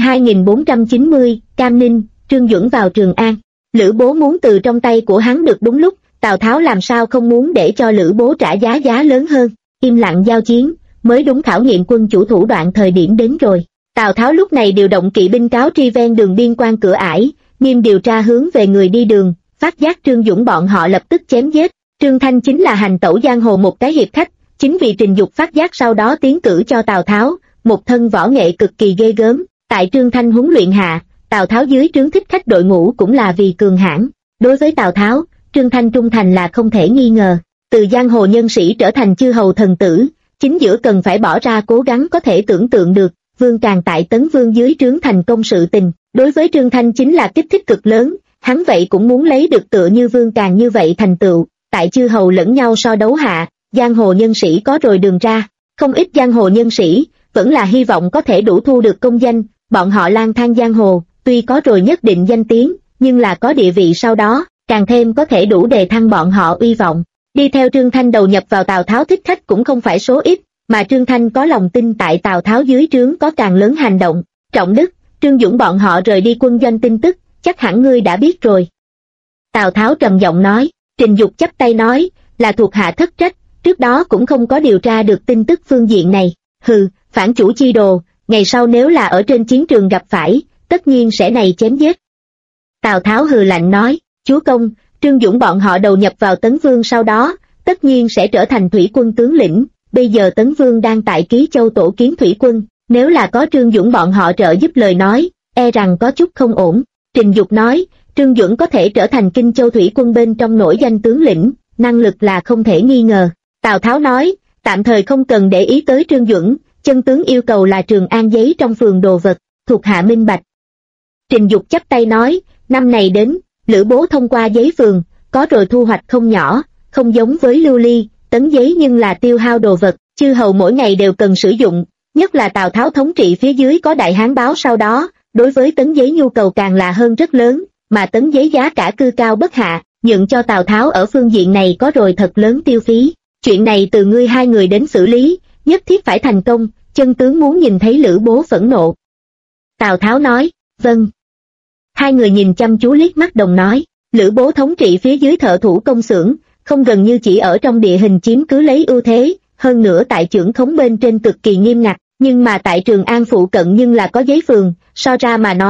2490, Cam Ninh, Trương Duẩn vào Trường An. Lữ Bố muốn từ trong tay của hắn được đúng lúc, Tào Tháo làm sao không muốn để cho Lữ Bố trả giá lớn hơn, im lặng giao chiến, mới đúng khảo nghiệm quân chủ thủ đoạn thời điểm đến rồi. Tào Tháo lúc này điều động kỵ binh cáo tri ven đường biên quan cửa ải, nghiêm điều tra hướng về người đi đường, phát giác Trương Duẩn bọn họ lập tức chém giết. Trương Thanh chính là hành tẩu giang hồ một cái hiệp khách, chính vì Trình Dục phát giác sau đó tiến cử cho Tào Tháo, một thân võ nghệ cực kỳ ghê gớm, tại Trương Thanh huấn luyện hạ, Tào Tháo dưới trướng Thích Khách đội ngũ cũng là vì cường hãn. Đối với Tào Tháo, Trương Thanh trung thành là không thể nghi ngờ, từ giang hồ nhân sĩ trở thành chư hầu thần tử, chính giữa cần phải bỏ ra cố gắng có thể tưởng tượng được. Vương Càng tại Tấn Vương dưới trướng thành công sự tình, đối với Trương Thanh chính là kích thích cực lớn, hắn vậy cũng muốn lấy được tựa như Vương Càng như vậy thành tựu, tại chư hầu lẫn nhau so đấu hạ, giang hồ nhân sĩ có rồi đường ra, không ít giang hồ nhân sĩ, vẫn là hy vọng có thể đủ thu được công danh, bọn họ lang thang giang hồ, tuy có rồi nhất định danh tiếng, nhưng là có địa vị sau đó, càng thêm có thể đủ đề thăng bọn họ uy vọng. Đi theo Trương Thanh đầu nhập vào Tào Tháo Thích Khách cũng không phải số ít, mà Trương Thanh có lòng tin tại Tào Tháo dưới trướng có càng lớn hành động. Trọng Đức, Trương Dũng bọn họ rời đi quân doanh tin tức, chắc hẳn ngươi đã biết rồi. Tào Tháo trầm giọng nói. Trình Dục chắp tay nói, là thuộc hạ thất trách, trước đó cũng không có điều tra được tin tức phương diện này. Hừ, phản chủ chi đồ, ngày sau nếu là ở trên chiến trường gặp phải, tất nhiên sẽ này chém giết. Tào Tháo hừ lạnh nói, chúa công, Trương Dũng bọn họ đầu nhập vào Tấn Vương sau đó, tất nhiên sẽ trở thành thủy quân tướng lĩnh, bây giờ Tấn Vương đang tại Ký Châu tổ kiến thủy quân, nếu là có Trương Dũng bọn họ trợ giúp lời nói, e rằng có chút không ổn. Trình Dục nói, Trương Duẩn có thể trở thành Kinh Châu thủy quân bên trong nổi danh tướng lĩnh, năng lực là không thể nghi ngờ. Tào Tháo nói, tạm thời không cần để ý tới Trương Duẩn, chân tướng yêu cầu là Trường An giấy trong phường đồ vật, thuộc hạ minh bạch. Trình Dục chắp tay nói, năm này đến, Lữ Bố thông qua giấy phường, có rồi thu hoạch không nhỏ, không giống với lưu ly, tấn giấy nhưng là tiêu hao đồ vật, chư hầu mỗi ngày đều cần sử dụng, nhất là Tào Tháo thống trị phía dưới có đại hán báo sau đó, đối với tấn giấy nhu cầu càng là hơn rất lớn, mà tấn giấy giá cả cư cao bất hạ, nhượng cho Tào Tháo ở phương diện này có rồi thật lớn tiêu phí. Chuyện này từ ngươi hai người đến xử lý, nhất thiết phải thành công, chân tướng muốn nhìn thấy Lữ Bố phẫn nộ. Tào Tháo nói, vâng. Hai người nhìn chăm chú liếc mắt đồng nói, Lữ Bố thống trị phía dưới thợ thủ công xưởng, không gần như chỉ ở trong địa hình chiếm cứ lấy ưu thế, hơn nữa tại chưởng khống bên trên cực kỳ nghiêm ngặt, nhưng mà tại Trường An phụ cận nhưng là có giấy phường, so ra mà nói,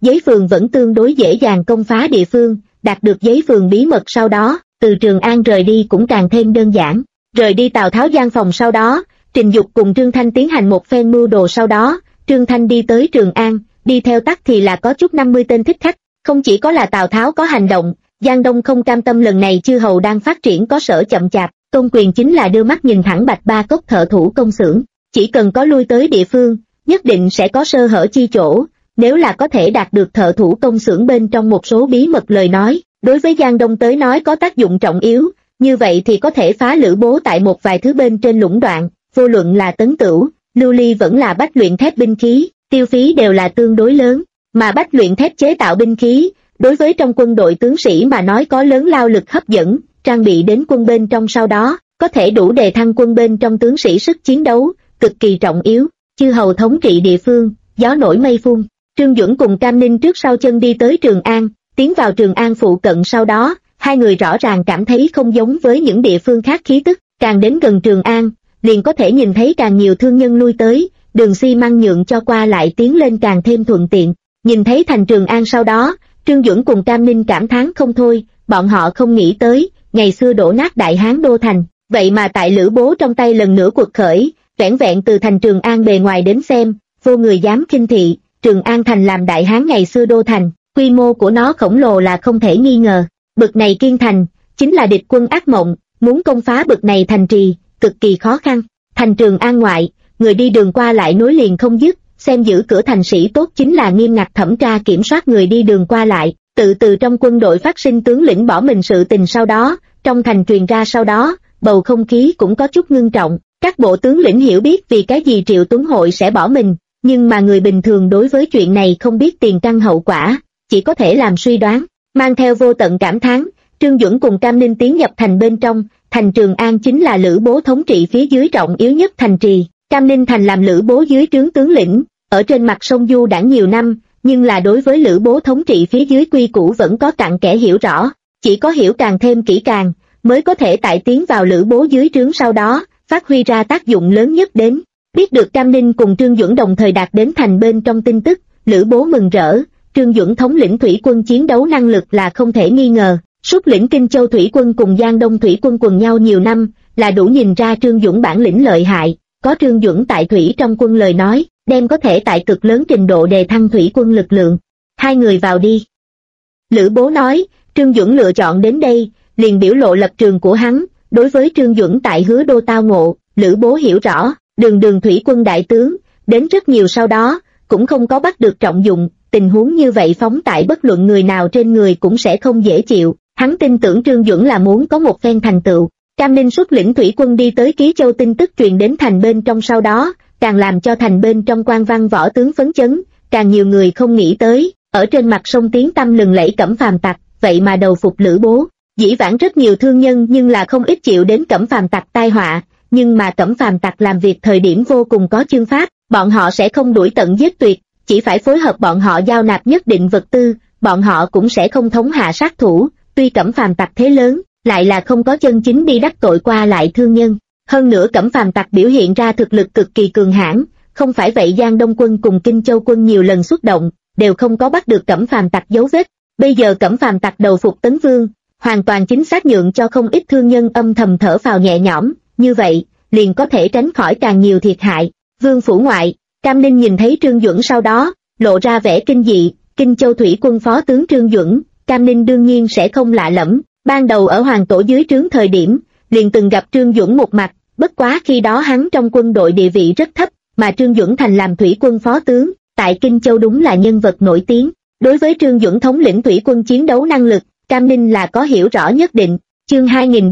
giấy phường vẫn tương đối dễ dàng công phá địa phương, đạt được giấy phường bí mật sau đó, từ Trường An rời đi cũng càng thêm đơn giản. Rời đi Tào Tháo gian phòng sau đó, Trình Dục cùng Trương Thanh tiến hành một phen mưu đồ sau đó, Trương Thanh đi tới Trường An, đi theo tắt thì là có chút 50 tên thích khách, không chỉ có là Tào Tháo có hành động, Giang Đông không cam tâm lần này chư hầu đang phát triển có sở chậm chạp, Tôn Quyền chính là đưa mắt nhìn thẳng Bạch Ba Cốc thợ thủ công xưởng, chỉ cần có lui tới địa phương, nhất định sẽ có sơ hở chi chỗ, nếu là có thể đạt được thợ thủ công xưởng bên trong một số bí mật lời nói, đối với Giang Đông tới nói có tác dụng trọng yếu, như vậy thì có thể phá Lữ Bố tại một vài thứ bên trên lũng đoạn, vô luận là Tấn Tửu, Lưu Ly vẫn là bách luyện thép binh khí, tiêu phí đều là tương đối lớn, mà bách luyện thép chế tạo binh khí, đối với trong quân đội tướng sĩ mà nói có lớn lao lực hấp dẫn, trang bị đến quân bên trong sau đó, có thể đủ đề thăng quân bên trong tướng sĩ sức chiến đấu, cực kỳ trọng yếu. Chư hầu thống trị địa phương, gió nổi mây phun, Trương Duẩn cùng Cam Ninh trước sau chân đi tới Trường An, tiến vào Trường An phụ cận sau đó, hai người rõ ràng cảm thấy không giống với những địa phương khác khí tức, càng đến gần Trường An, liền có thể nhìn thấy càng nhiều thương nhân lui tới, đường xi măng nhượng cho qua lại tiến lên càng thêm thuận tiện. Nhìn thấy thành Trường An sau đó, Trương Duẩn cùng Cam Ninh cảm thán không thôi, bọn họ không nghĩ tới, ngày xưa đổ nát Đại Hán đô thành, vậy mà tại Lữ Bố trong tay lần nữa cuộc khởi, vẻn vẹn từ thành Trường An bề ngoài đến xem, vô người dám khinh thị, Trường An thành làm Đại Hán ngày xưa đô thành, quy mô của nó khổng lồ là không thể nghi ngờ, bực này kiên thành, chính là địch quân ác mộng, muốn công phá bực này thành trì, cực kỳ khó khăn. Thành Trường An ngoại, người đi đường qua lại nối liền không dứt, xem giữ cửa thành sĩ tốt chính là nghiêm ngặt thẩm tra kiểm soát người đi đường qua lại, từ trong quân đội phát sinh tướng lĩnh bỏ mình sự tình sau đó, trong thành truyền ra sau đó, bầu không khí cũng có chút ngưng trọng, các bộ tướng lĩnh hiểu biết vì cái gì Triệu Tuấn Hội sẽ bỏ mình, nhưng mà người bình thường đối với chuyện này không biết tiền căn hậu quả, chỉ có thể làm suy đoán, mang theo vô tận cảm thán, Trương Duẩn cùng Cam Ninh tiến nhập thành bên trong, thành Trường An chính là Lữ Bố thống trị phía dưới trọng yếu nhất thành trì, Cam Ninh thành làm Lữ Bố dưới trướng tướng lĩnh, ở trên mặt sông Du đãng nhiều năm, nhưng là đối với Lữ Bố thống trị phía dưới quy củ vẫn có cặn kẽ hiểu rõ, chỉ có hiểu càng thêm kỹ càng, mới có thể tại tiến vào Lữ Bố dưới trướng sau đó, phát huy ra tác dụng lớn nhất đến. Biết được Cam Ninh cùng Trương Duẩn đồng thời đạt đến thành bên trong tin tức, Lữ Bố mừng rỡ, Trương Duẩn thống lĩnh thủy quân chiến đấu năng lực là không thể nghi ngờ, xuất lĩnh Kinh Châu thủy quân cùng Giang Đông thủy quân quần nhau nhiều năm, là đủ nhìn ra Trương Duẩn bản lĩnh lợi hại, có Trương Duẩn tại thủy trong quân lời nói, đem có thể tại cực lớn trình độ đề thăng thủy quân lực lượng. Hai người vào đi. Lữ Bố nói, Trương Duẩn lựa chọn đến đây, liền biểu lộ lập trường của hắn, đối với Trương Duẩn tại Hứa Đô tao ngộ, Lữ Bố hiểu rõ, đường thủy quân đại tướng, đến rất nhiều sau đó, cũng không có bắt được trọng dụng, tình huống như vậy phóng tại bất luận người nào trên người cũng sẽ không dễ chịu, hắn tin tưởng Trương Duẩn là muốn có một phen thành tựu. Cam Ninh xuất lĩnh thủy quân đi tới Ký Châu tin tức truyền đến thành bên trong sau đó, càng làm cho thành bên trong quan văn võ tướng phấn chấn, càng nhiều người không nghĩ tới, ở trên mặt sông tiếng tăm lừng lẫy Cẩm Phàm tặc, vậy mà đầu phục Lữ Bố. Dĩ vãng rất nhiều thương nhân nhưng là không ít chịu đến Cẩm Phàm tặc tai họa, nhưng mà Cẩm Phàm tặc làm việc thời điểm vô cùng có chương pháp, bọn họ sẽ không đuổi tận giết tuyệt, chỉ phải phối hợp bọn họ giao nạp nhất định vật tư, bọn họ cũng sẽ không thống hạ sát thủ, tuy Cẩm Phàm tặc thế lớn, lại là không có chân chính đi đắc tội qua lại thương nhân. Hơn nữa Cẩm Phàm tặc biểu hiện ra thực lực cực kỳ cường hãn, không phải vậy Giang Đông quân cùng Kinh Châu quân nhiều lần xuất động, đều không có bắt được Cẩm Phàm tặc dấu vết. Bây giờ Cẩm Phàm tặc đầu phục Tấn Vương, hoàn toàn chính xác nhượng cho không ít thương nhân âm thầm thở phào nhẹ nhõm, như vậy, liền có thể tránh khỏi càng nhiều thiệt hại. Vương phủ ngoại, Cam Ninh nhìn thấy Trương Duẩn sau đó, lộ ra vẻ kinh dị, Kinh Châu thủy quân phó tướng Trương Duẩn, Cam Ninh đương nhiên sẽ không lạ lẫm, ban đầu ở Hoàng Tổ dưới trướng thời điểm, liền từng gặp Trương Duẩn một mặt, bất quá khi đó hắn trong quân đội địa vị rất thấp, mà Trương Duẩn thành làm thủy quân phó tướng, tại Kinh Châu đúng là nhân vật nổi tiếng. Đối với Trương Duẩn thống lĩnh thủy quân chiến đấu năng lực, Cam Ninh là có hiểu rõ nhất định. Chương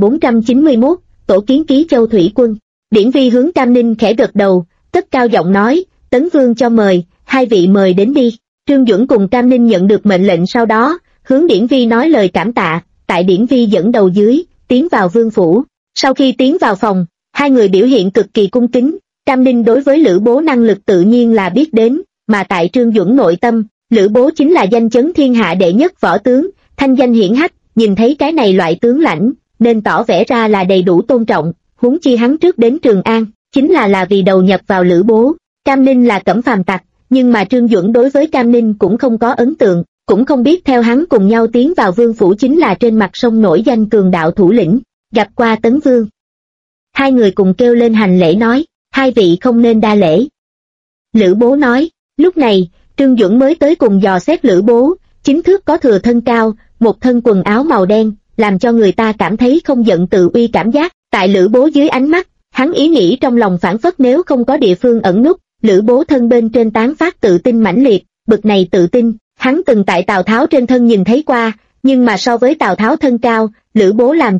2491, tổ kiến Ký Châu thủy quân. Điển Vi hướng Cam Ninh khẽ gật đầu, cất cao giọng nói, Tấn Vương cho mời, hai vị mời đến đi. Trương Duẩn cùng Cam Ninh nhận được mệnh lệnh sau đó, hướng Điển Vi nói lời cảm tạ, tại Điển Vi dẫn đầu dưới, tiến vào vương phủ. Sau khi tiến vào phòng, hai người biểu hiện cực kỳ cung kính, Cam Ninh đối với Lữ Bố năng lực tự nhiên là biết đến, mà tại Trương Duẩn nội tâm, Lữ Bố chính là danh chấn thiên hạ đệ nhất võ tướng, thanh danh hiển hách, nhìn thấy cái này loại tướng lãnh, nên tỏ vẻ ra là đầy đủ tôn trọng, huống chi hắn trước đến Trường An, chính là vì đầu nhập vào Lữ Bố. Cam Ninh là Cẩm Phàm tặc, nhưng mà Trương Duẩn đối với Cam Ninh cũng không có ấn tượng, cũng không biết theo hắn cùng nhau tiến vào vương phủ chính là trên mặt sông nổi danh cường đạo thủ lĩnh, gặp qua Tấn Vương. Hai người cùng kêu lên hành lễ nói, hai vị không nên đa lễ. Lữ Bố nói, lúc này, Trương Duẩn mới tới cùng dò xét Lữ Bố, chính thước có thừa thân cao, một thân quần áo màu đen, làm cho người ta cảm thấy không giận tự uy cảm giác, tại Lữ Bố dưới ánh mắt, hắn ý nghĩ trong lòng phản phất nếu không có địa phương ẩn núp, Lữ Bố thân bên trên tán phát tự tin mãnh liệt, bực này tự tin, hắn từng tại Tào Tháo trên thân nhìn thấy qua, nhưng mà so với Tào Tháo thân cao, Lữ Bố làm